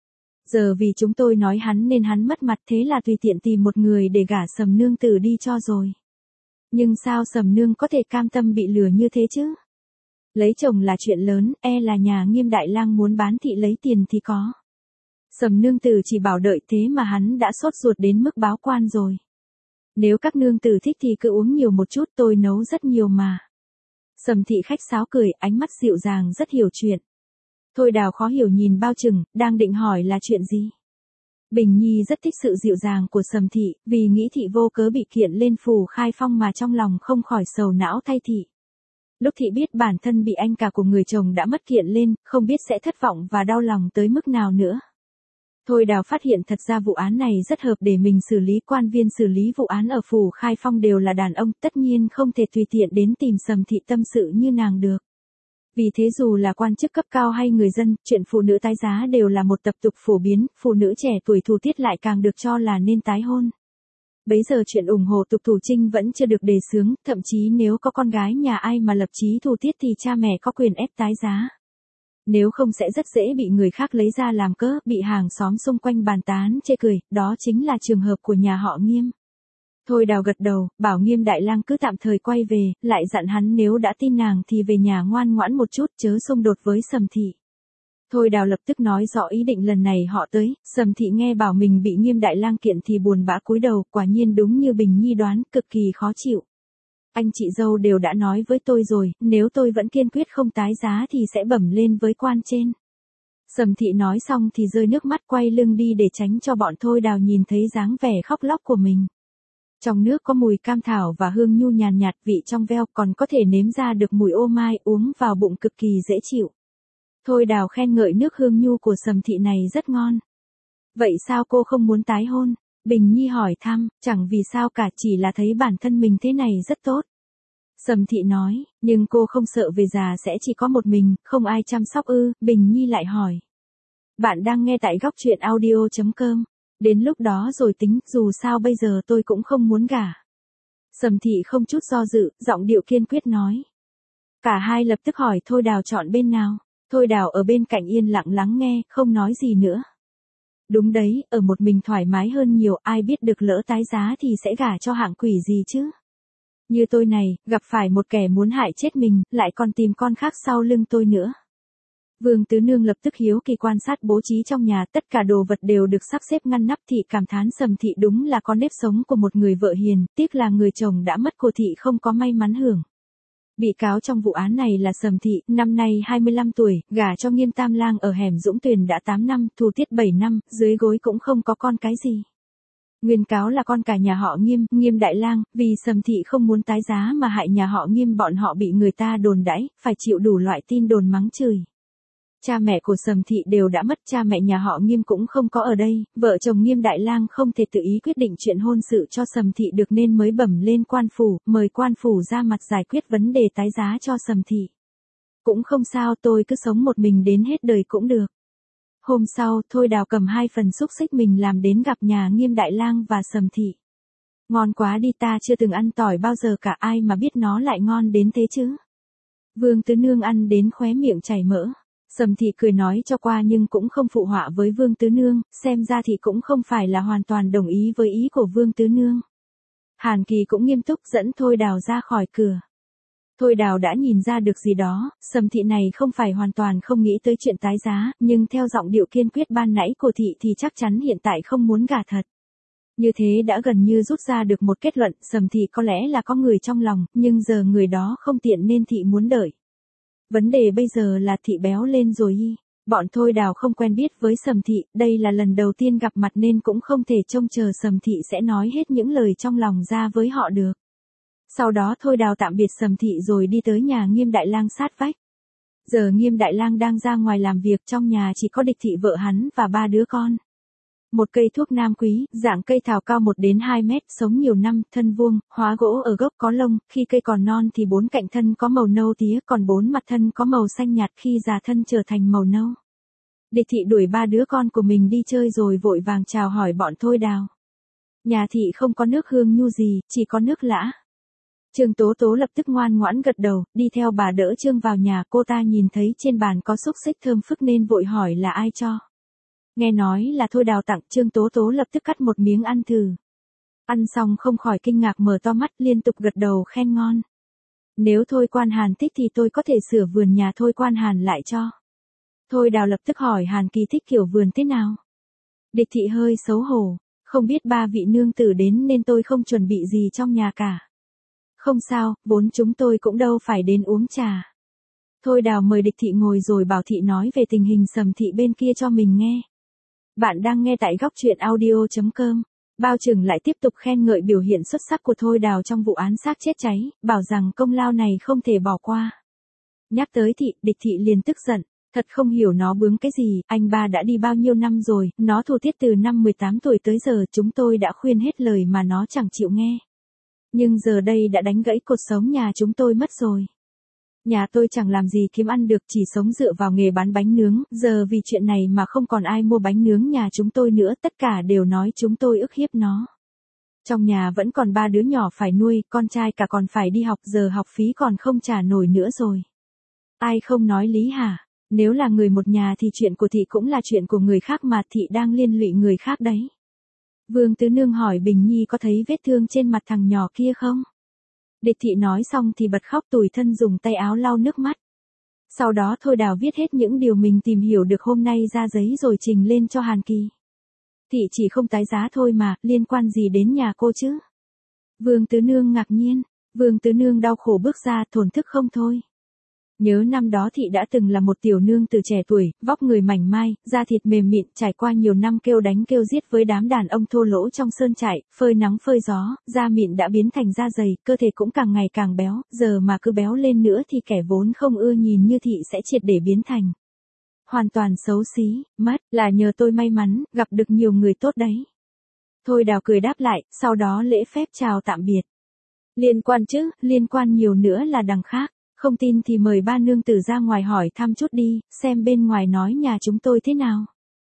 Giờ vì chúng tôi nói hắn nên hắn mất mặt, thế là tùy tiện tìm một người để gả Sầm nương tử đi cho rồi. Nhưng sao Sầm nương có thể cam tâm bị lừa như thế chứ? Lấy chồng là chuyện lớn, e là nhà Nghiêm Đại Lang muốn bán thị lấy tiền thì có. Sầm nương tử chỉ bảo đợi, thế mà hắn đã sốt ruột đến mức báo quan rồi. Nếu các nương tử thích thì cứ uống nhiều một chút, tôi nấu rất nhiều mà. Sầm Thị khách sáo cười, ánh mắt dịu dàng rất hiểu chuyện. Thôi Đào khó hiểu nhìn bao chừng, đang định hỏi là chuyện gì. Bình Nhi rất thích sự dịu dàng của Sầm Thị, vì nghĩ thị vô cớ bị kiện lên Phủ Khai Phong mà trong lòng không khỏi sầu não thay thị. Lúc thị biết bản thân bị anh cả của người chồng đã mất kiện lên, không biết sẽ thất vọng và đau lòng tới mức nào nữa. Thôi Đào phát hiện thật ra vụ án này rất hợp để mình xử lý, quan viên xử lý vụ án ở Phủ Khai Phong đều là đàn ông, tất nhiên không thể tùy tiện đến tìm Sầm Thị tâm sự như nàng được. Vì thế dù là quan chức cấp cao hay người dân, chuyện phụ nữ tái giá đều là một tập tục phổ biến, phụ nữ trẻ tuổi Thu Tiết lại càng được cho là nên tái hôn. Bấy giờ chuyện ủng hộ tục thủ trinh vẫn chưa được đề xướng, thậm chí nếu có con gái nhà ai mà lập chí Thu Tiết thì cha mẹ có quyền ép tái giá. Nếu không sẽ rất dễ bị người khác lấy ra làm cớ, bị hàng xóm xung quanh bàn tán chê cười, đó chính là trường hợp của nhà họ Nghiêm. Thôi Đào gật đầu, bảo Nghiêm Đại Lang cứ tạm thời quay về, lại dặn hắn nếu đã tin nàng thì về nhà ngoan ngoãn một chút, chớ xung đột với Sầm Thị. Thôi Đào lập tức nói rõ ý định lần này họ tới, Sầm Thị nghe bảo mình bị Nghiêm Đại Lang kiện thì buồn bã cúi đầu, quả nhiên đúng như Bình Nhi đoán, cực kỳ khó chịu. Anh chị dâu đều đã nói với tôi rồi, nếu tôi vẫn kiên quyết không tái giá thì sẽ bẩm lên với quan trên. Sầm Thị nói xong thì rơi nước mắt, quay lưng đi để tránh cho bọn Thôi Đào nhìn thấy dáng vẻ khóc lóc của mình. Trong nước có mùi cam thảo và hương nhu nhàn nhạt, vị trong veo, còn có thể nếm ra được mùi ô mai, uống vào bụng cực kỳ dễ chịu. Thôi Đào khen ngợi nước hương nhu của Sầm Thị này rất ngon. Vậy sao cô không muốn tái hôn? Bình Nhi hỏi thăm, chẳng vì sao cả, chỉ là thấy bản thân mình thế này rất tốt. Sầm Thị nói, nhưng cô không sợ về già sẽ chỉ có một mình, không ai chăm sóc ư? Bình Nhi lại hỏi. Bạn đang nghe tại góc truyện audio.com. Đến lúc đó rồi tính, dù sao bây giờ tôi cũng không muốn gả. Sầm Thị không chút do dự, giọng điệu kiên quyết nói. Cả hai lập tức hỏi Thôi Đào chọn bên nào. Thôi Đào ở bên cạnh yên lặng lắng nghe, không nói gì nữa. Đúng đấy, ở một mình thoải mái hơn nhiều, ai biết được lỡ tái giá thì sẽ gả cho hạng quỷ gì chứ. Như tôi này, gặp phải một kẻ muốn hại chết mình, lại còn tìm con khác sau lưng tôi nữa. Vương Tứ Nương lập tức hiếu kỳ quan sát bố trí trong nhà, tất cả đồ vật đều được sắp xếp ngăn nắp. Thị cảm thán Sầm Thị đúng là có nếp sống của một người vợ hiền, tiếc là người chồng đã mất cô Thị không có may mắn hưởng. Bị cáo trong vụ án này là Sầm Thị, năm nay 25 tuổi, gả cho Nghiêm Tam Lang ở hẻm Dũng Tuyền đã 8 năm, thù tiết 7 năm, dưới gối cũng không có con cái gì. Nguyên cáo là con cả nhà họ Nghiêm, Nghiêm Đại Lang, vì Sầm Thị không muốn tái giá mà hại nhà họ Nghiêm, bọn họ bị người ta đồn đãi, phải chịu đủ loại tin đồn mắng chửi. Cha mẹ của Sầm Thị đều đã mất, cha mẹ nhà họ Nghiêm cũng không có ở đây, vợ chồng Nghiêm Đại Lang không thể tự ý quyết định chuyện hôn sự cho Sầm Thị được nên mới bẩm lên quan phủ, mời quan phủ ra mặt giải quyết vấn đề tái giá cho Sầm Thị. Cũng không sao, tôi cứ sống một mình đến hết đời cũng được. Hôm sau, Thôi Đào cầm 2 phần xúc xích mình làm đến gặp nhà Nghiêm Đại Lang và Sầm Thị. Ngon quá đi, ta chưa từng ăn tỏi bao giờ cả, ai mà biết nó lại ngon đến thế chứ. Vương Tứ Nương ăn đến khóe miệng chảy mỡ. Sầm Thị cười nói cho qua nhưng cũng không phụ họa với Vương Tứ Nương, xem ra thì cũng không phải là hoàn toàn đồng ý với ý của Vương Tứ Nương. Hàn Kỳ cũng nghiêm túc dẫn Thôi Đào ra khỏi cửa. Thôi Đào đã nhìn ra được gì đó, Sầm Thị này không phải hoàn toàn không nghĩ tới chuyện tái giá, nhưng theo giọng điệu kiên quyết ban nãy của Thị thì chắc chắn hiện tại không muốn gả thật. Như thế đã gần như rút ra được một kết luận, Sầm Thị có lẽ là có người trong lòng, nhưng giờ người đó không tiện nên Thị muốn đợi. Vấn đề bây giờ là Thị béo lên rồi y. Bọn Thôi Đào không quen biết với Sầm Thị, đây là lần đầu tiên gặp mặt nên cũng không thể trông chờ Sầm Thị sẽ nói hết những lời trong lòng ra với họ được. Sau đó Thôi Đào tạm biệt Sầm Thị rồi đi tới nhà Nghiêm Đại Lang sát vách. Giờ Nghiêm Đại Lang đang ra ngoài làm việc, trong nhà chỉ có Địch Thị vợ hắn và 3 đứa con. Một cây thuốc nam quý, dạng cây thảo cao 1 đến 2 mét, sống nhiều năm, thân vuông, hóa gỗ ở gốc có lông, khi cây còn non thì 4 cạnh thân có màu nâu tía, còn 4 mặt thân có màu xanh nhạt, khi già thân trở thành màu nâu. Địch Thị đuổi 3 đứa con của mình đi chơi rồi vội vàng chào hỏi bọn Thôi Đào. Nhà Thị không có nước hương nhu gì, chỉ có nước lã. Trương Tố Tố lập tức ngoan ngoãn gật đầu, đi theo bà đỡ Trương vào nhà, cô ta nhìn thấy trên bàn có xúc xích thơm phức nên vội hỏi là ai cho. Nghe nói là Thôi Đào tặng, Trương Tố Tố lập tức cắt một miếng ăn thử. Ăn xong không khỏi kinh ngạc mở to mắt, liên tục gật đầu khen ngon. Nếu Thôi Quan Hàn thích thì tôi có thể sửa vườn nhà Thôi Quan Hàn lại cho. Thôi Đào lập tức hỏi Hàn Kỳ thích kiểu vườn thế nào. Địch Thị hơi xấu hổ, không biết 3 vị nương tử đến nên tôi không chuẩn bị gì trong nhà cả. Không sao, vốn chúng tôi cũng đâu phải đến uống trà. Thôi Đào mời Địch Thị ngồi rồi bảo Thị nói về tình hình Sầm Thị bên kia cho mình nghe. Bạn đang nghe tại góc truyện audio.com. Bao Trừng lại tiếp tục khen ngợi biểu hiện xuất sắc của Thôi Đào trong vụ án xác chết cháy, bảo rằng công lao này không thể bỏ qua. Nhắc tới Thị, Địch Thị liền tức giận, thật không hiểu nó bướng cái gì, anh ba đã đi bao nhiêu năm rồi, nó thù tiết từ năm 18 tuổi tới giờ, chúng tôi đã khuyên hết lời mà nó chẳng chịu nghe. Nhưng giờ đây đã đánh gãy cột sống nhà chúng tôi mất rồi. Nhà tôi chẳng làm gì kiếm ăn được, chỉ sống dựa vào nghề bán bánh nướng, giờ vì chuyện này mà không còn ai mua bánh nướng nhà chúng tôi nữa, tất cả đều nói chúng tôi ức hiếp nó. Trong nhà vẫn còn 3 đứa nhỏ phải nuôi, con trai cả còn phải đi học, giờ học phí còn không trả nổi nữa rồi. Ai không nói lý hả? Nếu là người một nhà thì chuyện của Thị cũng là chuyện của người khác mà, Thị đang liên lụy người khác đấy. Vương Tứ Nương hỏi Bình Nhi có thấy vết thương trên mặt thằng nhỏ kia không? Địch Thị nói xong thì bật khóc tủi thân dùng tay áo lau nước mắt. Sau đó Thôi Đào viết hết những điều mình tìm hiểu được hôm nay ra giấy rồi trình lên cho Hàn Kỳ. Thị chỉ không tái giá thôi mà, liên quan gì đến nhà cô chứ? Vương Tứ Nương ngạc nhiên, Vương Tứ Nương đau khổ bước ra, thổn thức không thôi. Nhớ năm đó Thị đã từng là một tiểu nương từ trẻ tuổi, vóc người mảnh mai, da thịt mềm mịn, trải qua nhiều năm kêu đánh kêu giết với đám đàn ông thô lỗ trong sơn trại, phơi nắng phơi gió, da mịn đã biến thành da dày, cơ thể cũng càng ngày càng béo, giờ mà cứ béo lên nữa thì kẻ vốn không ưa nhìn như Thị sẽ triệt để biến thành hoàn toàn xấu xí, mất, là nhờ tôi may mắn, gặp được nhiều người tốt đấy. Thôi Đào cười đáp lại, sau đó lễ phép chào tạm biệt. Liên quan chứ, liên quan nhiều nữa là đằng khác. Không tin thì mời 3 nương tử ra ngoài hỏi thăm chút đi, xem bên ngoài nói nhà chúng tôi thế nào.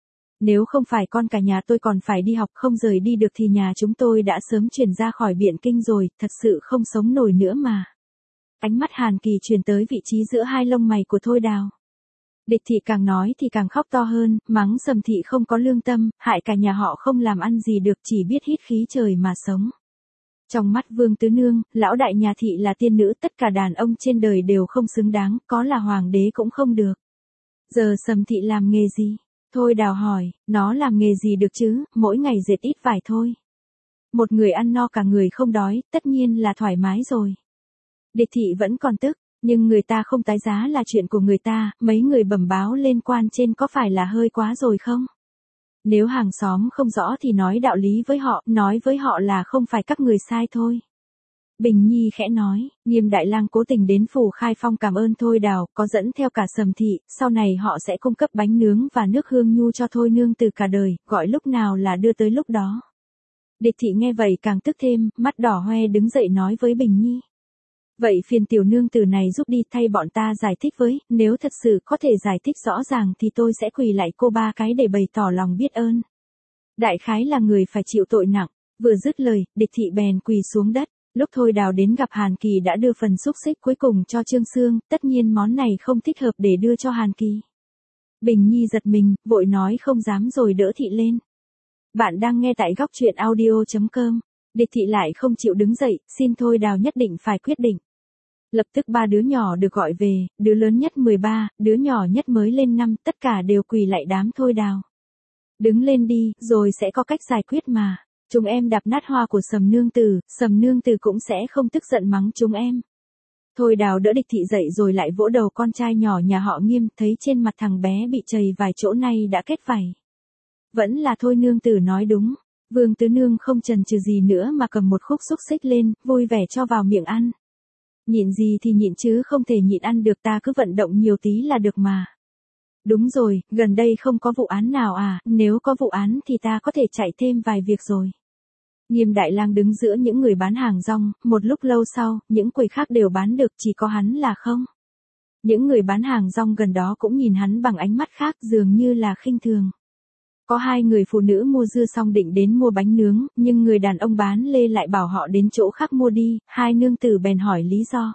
Nếu không phải con cả nhà tôi còn phải đi học không rời đi được thì nhà chúng tôi đã sớm chuyển ra khỏi Biện Kinh rồi, thật sự không sống nổi nữa mà. Ánh mắt Hàn Kỳ chuyển tới vị trí giữa hai lông mày của Thôi Đào. Địch thị càng nói thì càng khóc to hơn, mắng Sầm thị không có lương tâm, hại cả nhà họ không làm ăn gì được, chỉ biết hít khí trời mà sống. Trong mắt Vương Tứ Nương, lão đại nhà thị là tiên nữ, tất cả đàn ông trên đời đều không xứng đáng, có là hoàng đế cũng không được. Giờ Sầm thị làm nghề gì? Thôi Đào hỏi, nó làm nghề gì được chứ, mỗi ngày dệt ít vải thôi. Một người ăn no cả người không đói, tất nhiên là thoải mái rồi. Địch thị vẫn còn tức, nhưng người ta không tái giá là chuyện của người ta, mấy người bẩm báo lên quan trên có phải là hơi quá rồi không? Nếu hàng xóm không rõ thì nói đạo lý với họ, nói với họ là không phải các người sai thôi. Bình Nhi khẽ nói, Nghiêm đại lang cố tình đến phủ Khai Phong cảm ơn Thôi Đào, có dẫn theo cả Sầm thị, sau này họ sẽ cung cấp bánh nướng và nước hương nhu cho Thôi nương từ cả đời, gọi lúc nào là đưa tới lúc đó. Địch thị nghe vậy càng tức thêm, mắt đỏ hoe đứng dậy nói với Bình Nhi. Vậy phiền tiểu nương tử này giúp đi thay bọn ta giải thích với, nếu thật sự có thể giải thích rõ ràng thì tôi sẽ quỳ lại cô ba cái để bày tỏ lòng biết ơn. Đại khái là người phải chịu tội nặng, vừa dứt lời, địch thị bèn quỳ xuống đất. Lúc Thôi Đào đến gặp Hàn Kỳ đã đưa phần xúc xích cuối cùng cho Trương Sương, tất nhiên món này không thích hợp để đưa cho Hàn Kỳ. Bình Nhi giật mình, vội nói không dám rồi đỡ thị lên. Bạn đang nghe tại góc truyện audio.com. Địch thị lại không chịu đứng dậy, xin Thôi Đào nhất định phải quyết định. Lập tức ba đứa nhỏ được gọi về, đứa lớn nhất 13, đứa nhỏ nhất mới lên 5, tất cả đều quỳ lại đám Thôi Đào. Đứng lên đi, rồi sẽ có cách giải quyết mà. Chúng em đạp nát hoa của Sầm nương tử cũng sẽ không tức giận mắng chúng em. Thôi Đào đỡ địch thị dậy rồi lại vỗ đầu con trai nhỏ nhà họ Nghiêm, thấy trên mặt thằng bé bị chầy vài chỗ nay đã kết vảy. Vẫn là Thôi nương tử nói đúng. Vương Tứ Nương không chần chừ gì nữa mà cầm một khúc xúc xích lên, vui vẻ cho vào miệng ăn. Nhịn gì thì nhịn chứ không thể nhịn ăn được, ta cứ vận động nhiều tí là được mà. Đúng rồi, gần đây không có vụ án nào à, nếu có vụ án thì ta có thể chạy thêm vài việc rồi. Nghiêm đại lang đứng giữa những người bán hàng rong, một lúc lâu sau, những quầy khác đều bán được, chỉ có hắn là không. Những người bán hàng rong gần đó cũng nhìn hắn bằng ánh mắt khác, dường như là khinh thường. Có hai người phụ nữ mua dưa xong định đến mua bánh nướng, nhưng người đàn ông bán lê lại bảo họ đến chỗ khác mua đi, hai nương tử bèn hỏi lý do.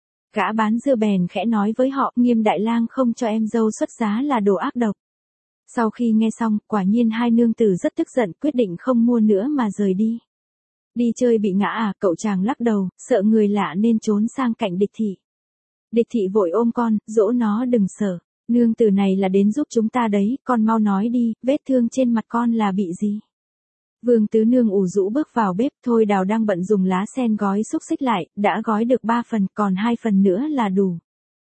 Gã bán dưa bèn khẽ nói với họ, Nghiêm đại lang không cho em dâu xuất giá là đồ ác độc. Sau khi nghe xong, quả nhiên hai nương tử rất tức giận, quyết định không mua nữa mà rời đi. Đi chơi bị ngã à, cậu chàng lắc đầu, sợ người lạ nên trốn sang cạnh địch thị. Địch thị vội ôm con, dỗ nó đừng sợ. Nương tử này là đến giúp chúng ta đấy, con mau nói đi, vết thương trên mặt con là bị gì? Vương Tứ Nương ủ rũ bước vào bếp, Thôi Đào đang bận dùng lá sen gói xúc xích lại, đã gói được 3 phần, còn 2 phần nữa là đủ.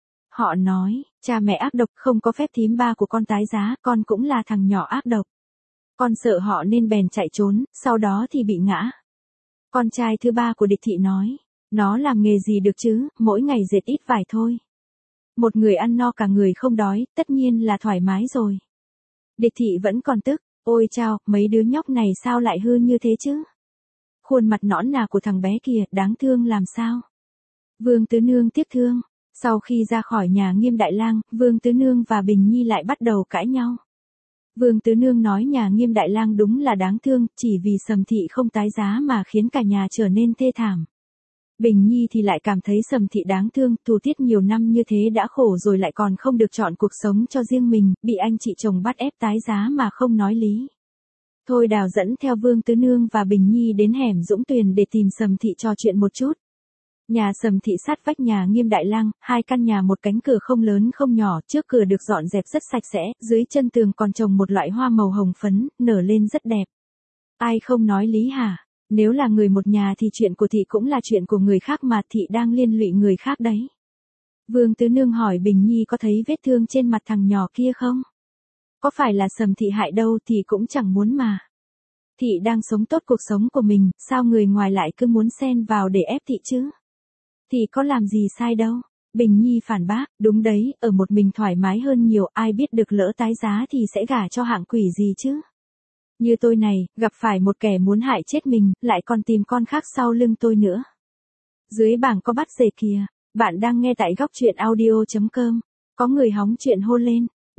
Họ nói, cha mẹ ác độc không có phép thím ba của con tái giá, con cũng là thằng nhỏ ác độc. Con sợ họ nên bèn chạy trốn, sau đó thì bị ngã. Con trai thứ ba của địch thị nói, nó làm nghề gì được chứ, mỗi ngày dệt ít vải thôi. Một người ăn no cả người không đói, tất nhiên là thoải mái rồi. Địch thị vẫn còn tức, ôi chao, mấy đứa nhóc này sao lại hư như thế chứ? Khuôn mặt nõn nà của thằng bé kìa, đáng thương làm sao? Vương Tứ Nương tiếc thương. Sau khi ra khỏi nhà Nghiêm đại lang, Vương Tứ Nương và Bình Nhi lại bắt đầu cãi nhau. Vương Tứ Nương nói nhà Nghiêm đại lang đúng là đáng thương, chỉ vì Sầm thị không tái giá mà khiến cả nhà trở nên thê thảm. Bình Nhi thì lại cảm thấy Sầm thị đáng thương, Thu Tiết nhiều năm như thế đã khổ rồi lại còn không được chọn cuộc sống cho riêng mình, bị anh chị chồng bắt ép tái giá mà không nói lý. Thôi Đào dẫn theo Vương Tứ Nương và Bình Nhi đến hẻm Dũng Tuyền để tìm Sầm thị trò chuyện một chút. Nhà Sầm thị sát vách nhà Nghiêm đại lang, 2 căn nhà một cánh cửa không lớn không nhỏ, trước cửa được dọn dẹp rất sạch sẽ, dưới chân tường còn trồng một loại hoa màu hồng phấn, nở lên rất đẹp. Ai không nói lý hả? Nếu là người một nhà thì chuyện của thị cũng là chuyện của người khác mà, thị đang liên lụy người khác đấy. Vương Tứ Nương hỏi Bình Nhi có thấy vết thương trên mặt thằng nhỏ kia không? Có phải là Sầm thị hại đâu thì cũng chẳng muốn mà. Thị đang sống tốt cuộc sống của mình, sao người ngoài lại cứ muốn xen vào để ép thị chứ? Thị có làm gì sai đâu. Bình Nhi phản bác, đúng đấy, ở một mình thoải mái hơn nhiều, ai biết được lỡ tái giá thì sẽ gả cho hạng quỷ gì chứ? Như tôi này, gặp phải một kẻ muốn hại chết mình, lại còn tìm con khác sau lưng tôi nữa. Dưới bảng có bắt rể kìa, bạn đang nghe tại góc truyện audio.com. Có người hóng chuyện hô lên,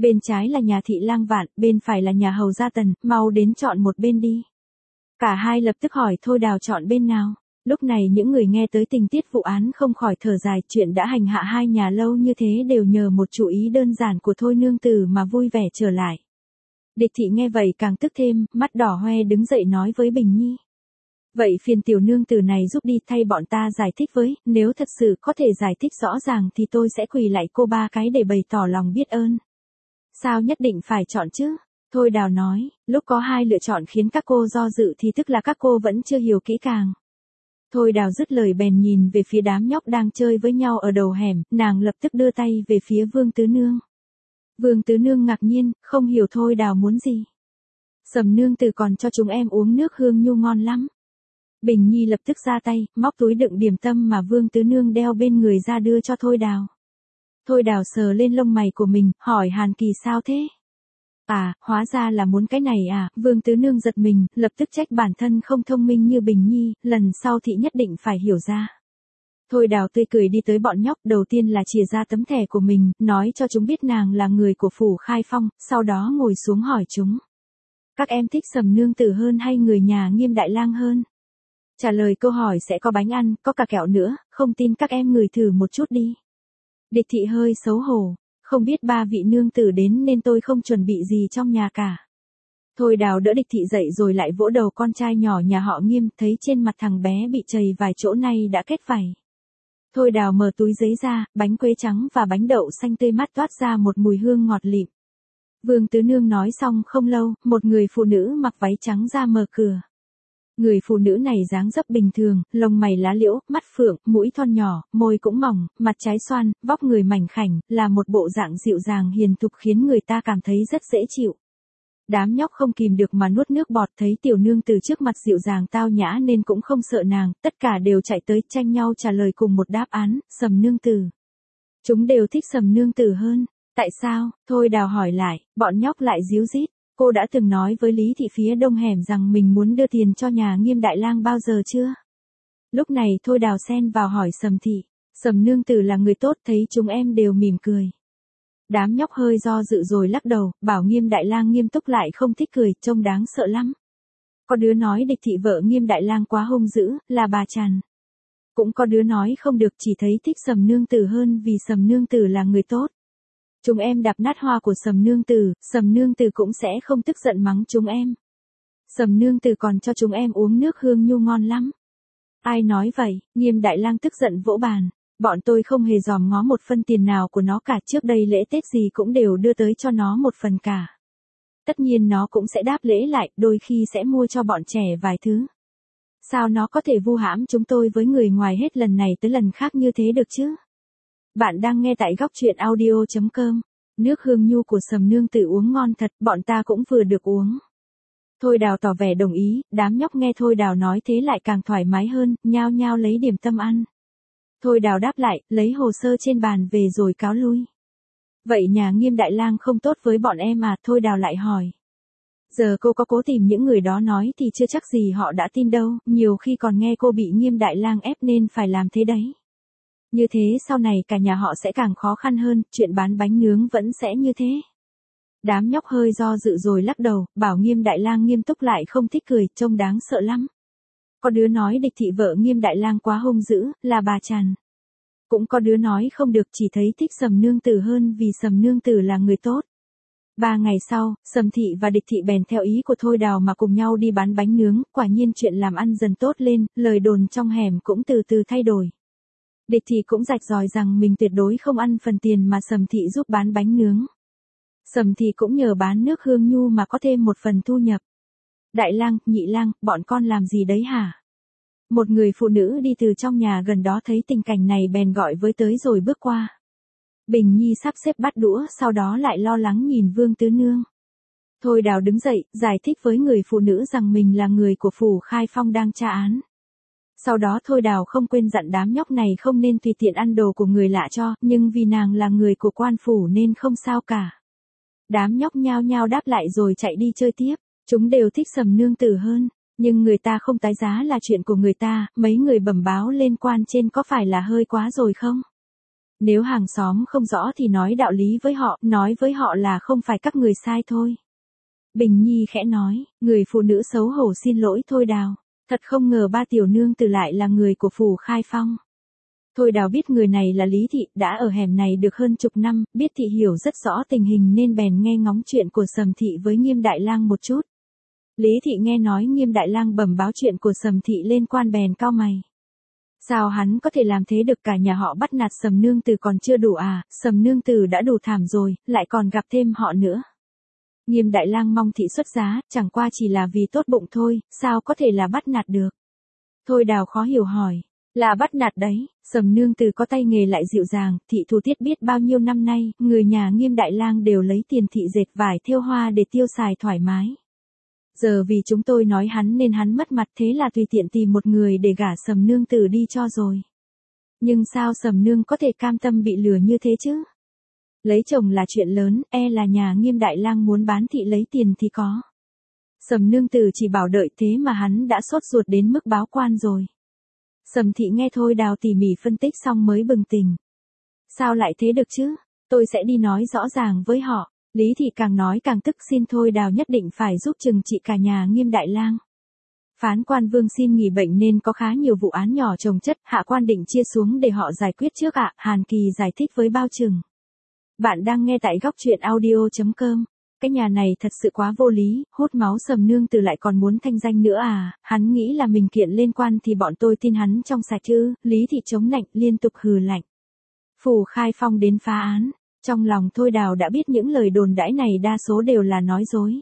Bên trái là nhà thị lang Vạn, bên phải là nhà hầu gia Tần, mau đến chọn một bên đi. Cả hai lập tức hỏi Thôi Đào chọn bên nào. Lúc này những người nghe tới tình tiết vụ án không khỏi thở dài, chuyện đã hành hạ hai nhà lâu như thế đều nhờ một chủ ý đơn giản của Thôi nương tử mà vui vẻ trở lại. Địch thị nghe vậy càng tức thêm, mắt đỏ hoe đứng dậy nói với Bình Nhi. Vậy phiền tiểu nương tử này giúp đi, thay bọn ta giải thích với, nếu thật sự có thể giải thích rõ ràng thì tôi sẽ quỳ lại cô ba cái để bày tỏ lòng biết ơn. Sao nhất định phải chọn chứ? Thôi Đào nói, lúc có hai lựa chọn khiến các cô do dự thì tức là các cô vẫn chưa hiểu kỹ càng. Thôi Đào dứt lời bèn nhìn về phía đám nhóc đang chơi với nhau ở đầu hẻm, nàng lập tức đưa tay về phía Vương Tứ Nương. Vương Tứ Nương ngạc nhiên, không hiểu Thôi Đào muốn gì. Sầm nương tử còn cho chúng em uống nước hương nhu ngon lắm. Bình Nhi lập tức ra tay, móc túi đựng điểm tâm mà Vương Tứ Nương đeo bên người ra đưa cho Thôi Đào. Thôi Đào sờ lên lông mày của mình, hỏi Hàn Kỳ sao thế? À, hóa ra là muốn cái này à, Vương Tứ Nương giật mình, lập tức trách bản thân không thông minh như Bình Nhi, lần sau thị nhất định phải hiểu ra. Thôi Đào tươi cười đi tới bọn nhóc, đầu tiên là chìa ra tấm thẻ của mình, nói cho chúng biết nàng là người của phủ Khai Phong, sau đó ngồi xuống hỏi chúng. Các em thích Sầm nương tử hơn hay người nhà Nghiêm đại lang hơn? Trả lời câu hỏi sẽ có bánh ăn, có cả kẹo nữa, không tin các em ngửi thử một chút đi. Địch thị hơi xấu hổ, không biết ba vị nương tử đến nên tôi không chuẩn bị gì trong nhà cả. Thôi Đào đỡ Địch thị dậy rồi lại vỗ đầu con trai nhỏ nhà họ Nghiêm, thấy trên mặt thằng bé bị chầy vài chỗ nay đã kết vảy. Thôi Đào mở túi giấy ra, bánh quế trắng và bánh đậu xanh tươi mát toát ra một mùi hương ngọt lịm. Vương Tứ Nương nói xong không lâu, một người phụ nữ mặc váy trắng ra mở cửa. Người phụ nữ này dáng dấp bình thường, lông mày lá liễu, mắt phượng, mũi thon nhỏ, môi cũng mỏng, mặt trái xoan, vóc người mảnh khảnh, là một bộ dạng dịu dàng hiền thục khiến người ta cảm thấy rất dễ chịu. Đám nhóc không kìm được mà nuốt nước bọt, thấy tiểu nương từ trước mặt dịu dàng tao nhã nên cũng không sợ nàng, tất cả đều chạy tới tranh nhau trả lời cùng một đáp án, Sầm nương tử. Chúng đều thích Sầm nương tử hơn. Tại sao? Thôi Đào hỏi lại, bọn nhóc lại díu dít. Cô đã từng nói với Lý thị phía đông hẻm rằng mình muốn đưa tiền cho nhà Nghiêm đại lang bao giờ chưa? Lúc này Thôi Đào xen vào hỏi Sầm thị. Sầm nương tử là người tốt, thấy chúng em đều mỉm cười. Đám nhóc hơi do dự rồi lắc đầu, bảo Nghiêm đại lang nghiêm túc lại không thích cười, trông đáng sợ lắm. Có đứa nói Địch thị vợ Nghiêm đại lang quá hung dữ, là bà Tràn. Cũng có đứa nói không được, chỉ thấy thích Sầm nương tử hơn vì Sầm nương tử là người tốt. Chúng em đạp nát hoa của Sầm nương tử cũng sẽ không tức giận mắng chúng em. Sầm nương tử còn cho chúng em uống nước hương nhu ngon lắm. Ai nói vậy? Nghiêm đại lang tức giận vỗ bàn. Bọn tôi không hề dòm ngó một phân tiền nào của nó cả, trước đây lễ Tết gì cũng đều đưa tới cho nó một phần cả. Tất nhiên nó cũng sẽ đáp lễ lại, đôi khi sẽ mua cho bọn trẻ vài thứ. Sao nó có thể vu hãm chúng tôi với người ngoài hết lần này tới lần khác như thế được chứ? Bạn đang nghe tại góc truyện audio.com. Nước hương nhu của Sầm nương tử uống ngon thật, bọn ta cũng vừa được uống. Thôi Đào tỏ vẻ đồng ý, đám nhóc nghe Thôi Đào nói thế lại càng thoải mái hơn, nhao nhao lấy điểm tâm ăn. Thôi Đào đáp lại, lấy hồ sơ trên bàn về rồi cáo lui. Vậy nhà Nghiêm đại lang không tốt với bọn em à? Thôi Đào lại hỏi. Giờ cô có cố tìm những người đó nói thì chưa chắc gì họ đã tin đâu, nhiều khi còn nghe cô bị Nghiêm đại lang ép nên phải làm thế đấy. Như thế sau này cả nhà họ sẽ càng khó khăn hơn, chuyện bán bánh nướng vẫn sẽ như thế. Đám nhóc hơi do dự rồi lắc đầu, bảo Nghiêm đại lang nghiêm túc lại không thích cười, trông đáng sợ lắm. Có đứa nói Địch thị vợ Nghiêm đại lang quá hung dữ, là bà Tràn. Cũng có đứa nói không được, chỉ thấy thích Sầm nương tử hơn vì Sầm nương tử là người tốt. 3 ngày sau, Sầm thị và Địch thị bèn theo ý của Thôi Đào mà cùng nhau đi bán bánh nướng, quả nhiên chuyện làm ăn dần tốt lên, lời đồn trong hẻm cũng từ từ thay đổi. Địch thị cũng rạch ròi rằng mình tuyệt đối không ăn phần tiền mà Sầm thị giúp bán bánh nướng. Sầm thị cũng nhờ bán nước hương nhu mà có thêm một phần thu nhập. Đại lang, nhị lang, bọn con làm gì đấy hả? Một người phụ nữ đi từ trong nhà gần đó thấy tình cảnh này bèn gọi với tới rồi bước qua. Bình Nhi sắp xếp bát đũa, sau đó lại lo lắng nhìn Vương Tứ Nương. Thôi Đào đứng dậy, giải thích với người phụ nữ rằng mình là người của phủ Khai Phong đang tra án. Sau đó Thôi Đào không quên dặn đám nhóc này không nên tùy tiện ăn đồ của người lạ cho, nhưng vì nàng là người của quan phủ nên không sao cả. Đám nhóc nhao nhao đáp lại rồi chạy đi chơi tiếp, chúng đều thích Sầm nương tử hơn, nhưng người ta không tái giá là chuyện của người ta, mấy người bẩm báo lên quan trên có phải là hơi quá rồi không? Nếu hàng xóm không rõ thì nói đạo lý với họ, nói với họ là không phải các người sai thôi. Bình Nhi khẽ nói, người phụ nữ xấu hổ xin lỗi Thôi Đào. Thật không ngờ ba tiểu nương tử lại là người của phủ Khai Phong. Thôi Đào biết người này là Lý Thị, đã ở hẻm này được hơn chục năm, biết Thị hiểu rất rõ tình hình nên bèn nghe ngóng chuyện của Sầm Thị với Nghiêm Đại Lang một chút. Lý Thị nghe nói Nghiêm Đại Lang bẩm báo chuyện của Sầm Thị lên quan bèn cau mày. Sao hắn có thể làm thế được, cả nhà họ bắt nạt Sầm nương tử còn chưa đủ à, Sầm nương tử đã đủ thảm rồi, lại còn gặp thêm họ nữa. Nghiêm Đại Lang mong Thị xuất giá, chẳng qua chỉ là vì tốt bụng thôi, sao có thể là bắt nạt được. Thôi Đào khó hiểu hỏi, là bắt nạt đấy, Sầm nương tử có tay nghề lại dịu dàng, Thị Thu Tiết biết bao nhiêu năm nay, người nhà Nghiêm Đại Lang đều lấy tiền Thị dệt vải thêu hoa để tiêu xài thoải mái. Giờ vì chúng tôi nói hắn nên hắn mất mặt, thế là tùy tiện tìm một người để gả Sầm nương tử đi cho rồi. Nhưng sao Sầm nương có thể cam tâm bị lừa như thế chứ? Lấy chồng là chuyện lớn, e là nhà Nghiêm Đại Lang muốn bán Thị lấy tiền thì có. Sầm nương tử chỉ bảo đợi, thế mà hắn đã sốt ruột đến mức báo quan rồi. Sầm Thị nghe Thôi Đào tỉ mỉ phân tích xong mới bừng tỉnh. Sao lại thế được chứ? Tôi sẽ đi nói rõ ràng với họ. Lý Thị càng nói càng tức, xin Thôi Đào nhất định phải giúp trừng trị cả nhà Nghiêm Đại Lang. Phán quan Vương xin nghỉ bệnh nên có khá nhiều vụ án nhỏ chồng chất, hạ quan định chia xuống để họ giải quyết trước ạ. Hàn Kỳ giải thích với bao trừng. Bạn đang nghe tại góc truyện audio.com. Cái nhà này thật sự quá vô lý, hút máu Sầm nương tử lại còn muốn thanh danh nữa à, hắn nghĩ là mình kiện lên quan thì bọn tôi tin hắn trong sạch chứ. Lý Thị chống nạnh liên tục hừ lạnh. Phủ Khai Phong đến phá án, trong lòng Thôi Đào đã biết những lời đồn đãi này đa số đều là nói dối.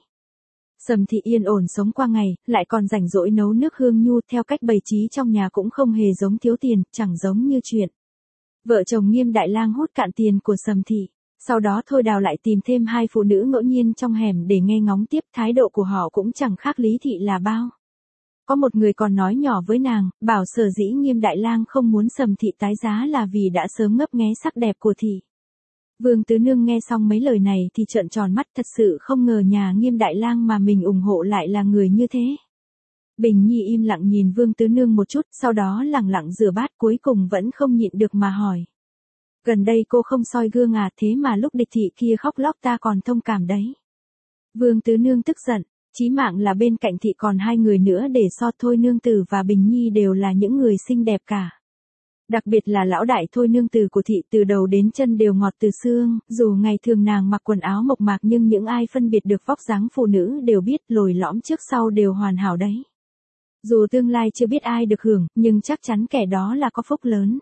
Sầm Thị yên ổn sống qua ngày, lại còn rảnh rỗi nấu nước hương nhu, theo cách bày trí trong nhà cũng không hề giống thiếu tiền, chẳng giống như chuyện vợ chồng Nghiêm Đại Lang hút cạn tiền của Sầm Thị. Sau đó Thôi Đào lại tìm thêm hai phụ nữ ngẫu nhiên trong hẻm để nghe ngóng tiếp, thái độ của họ cũng chẳng khác Lý Thị là bao. Có một người còn nói nhỏ với nàng, bảo sở dĩ Nghiêm Đại Lang không muốn Sầm Thị tái giá là vì đã sớm ngấp nghé sắc đẹp của Thị. Vương Tứ Nương nghe xong mấy lời này thì trợn tròn mắt, thật sự không ngờ nhà Nghiêm Đại Lang mà mình ủng hộ lại là người như thế. Bình Nhi im lặng nhìn Vương Tứ Nương một chút, sau đó lẳng lặng rửa bát, cuối cùng vẫn không nhịn được mà hỏi. Gần đây cô không soi gương à, thế mà lúc địch thị kia khóc lóc ta còn thông cảm đấy. Vương Tứ Nương tức giận, chí mạng là bên cạnh Thị còn hai người nữa để so, Thôi nương tử và Bình Nhi đều là những người xinh đẹp cả. Đặc biệt là lão đại Thôi nương tử của Thị, từ đầu đến chân đều ngọt từ xương, dù ngày thường nàng mặc quần áo mộc mạc nhưng những ai phân biệt được vóc dáng phụ nữ đều biết lồi lõm trước sau đều hoàn hảo đấy. Dù tương lai chưa biết ai được hưởng, nhưng chắc chắn kẻ đó là có phúc lớn.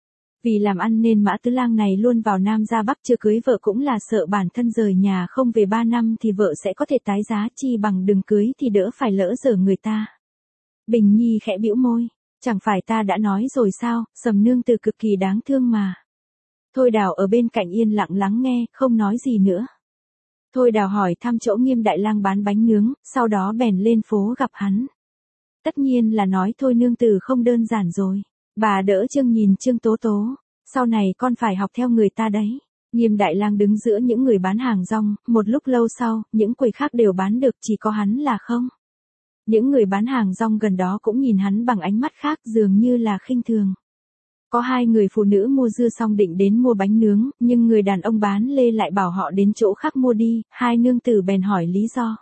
Vì làm ăn nên Mã Tứ Lang này luôn vào Nam ra Bắc, chưa cưới vợ cũng là sợ bản thân rời nhà không về 3 năm thì vợ sẽ có thể tái giá, chi bằng đừng cưới thì đỡ phải lỡ dở người ta. Bình Nhi khẽ bĩu môi, chẳng phải ta đã nói rồi sao, Sầm nương tử cực kỳ đáng thương mà. Thôi Đào ở bên cạnh yên lặng lắng nghe, không nói gì nữa. Thôi Đào hỏi thăm chỗ Nghiêm Đại Lang bán bánh nướng, sau đó bèn lên phố gặp hắn. Tất nhiên là nói Thôi nương tử không đơn giản rồi. Bà đỡ Trương nhìn Trương Tố Tố, sau này con phải học theo người ta đấy. Nghiêm Đại Lang đứng giữa những người bán hàng rong, một lúc lâu sau, những quầy khác đều bán được, chỉ có hắn là không. Những người bán hàng rong gần đó cũng nhìn hắn bằng ánh mắt khác, dường như là khinh thường. Có hai người phụ nữ mua dưa xong định đến mua bánh nướng, nhưng người đàn ông bán lê lại bảo họ đến chỗ khác mua đi, hai nương tử bèn hỏi lý do.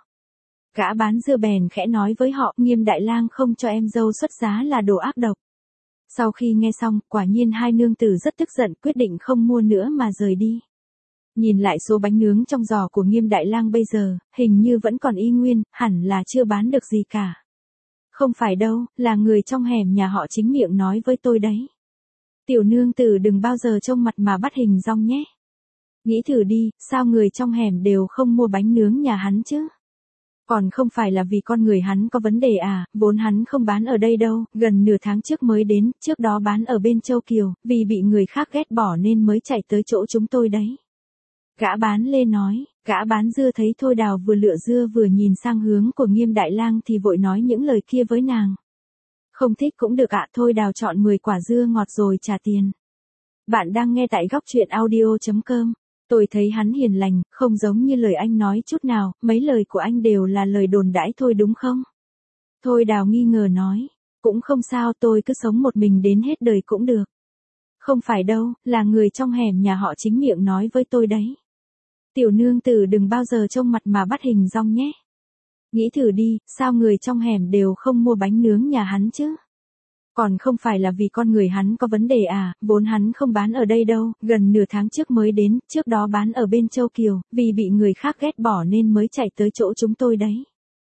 Gã bán dưa bèn khẽ nói với họ, Nghiêm Đại Lang không cho em dâu xuất giá là đồ ác độc. Sau khi nghe xong, quả nhiên hai nương tử rất tức giận, quyết định không mua nữa mà rời đi. Nhìn lại số bánh nướng trong giỏ của Nghiêm Đại Lang bây giờ, hình như vẫn còn y nguyên, hẳn là chưa bán được gì cả. Không phải đâu, là người trong hẻm nhà họ chính miệng nói với tôi đấy. Tiểu nương tử đừng bao giờ trông mặt mà bắt hình dong nhé. Nghĩ thử đi, sao người trong hẻm đều không mua bánh nướng nhà hắn chứ? Còn không phải là vì con người hắn có vấn đề à, vốn hắn không bán ở đây đâu, gần nửa tháng trước mới đến, trước đó bán ở bên Châu Kiều, vì bị người khác ghét bỏ nên mới chạy tới chỗ chúng tôi đấy. Gã bán lê nói, gã bán dưa thấy Thôi Đào vừa lựa dưa vừa nhìn sang hướng của Nghiêm Đại Lang thì vội nói những lời kia với nàng. Không thích cũng được ạ, Thôi Đào chọn 10 quả dưa ngọt rồi trả tiền. Bạn đang nghe tại góc truyện audio.com. Tôi thấy hắn hiền lành, không giống như lời anh nói chút nào, mấy lời của anh đều là lời đồn đãi thôi đúng không? Thôi Đào nghi ngờ nói, cũng không sao, tôi cứ sống một mình đến hết đời cũng được. Không phải đâu, là người trong hẻm nhà họ chính miệng nói với tôi đấy. Tiểu nương tử đừng bao giờ trông mặt mà bắt hình dong nhé. Nghĩ thử đi, sao người trong hẻm đều không mua bánh nướng nhà hắn chứ? Còn không phải là vì con người hắn có vấn đề à, vốn hắn không bán ở đây đâu, gần nửa tháng trước mới đến, trước đó bán ở bên Châu Kiều, vì bị người khác ghét bỏ nên mới chạy tới chỗ chúng tôi đấy.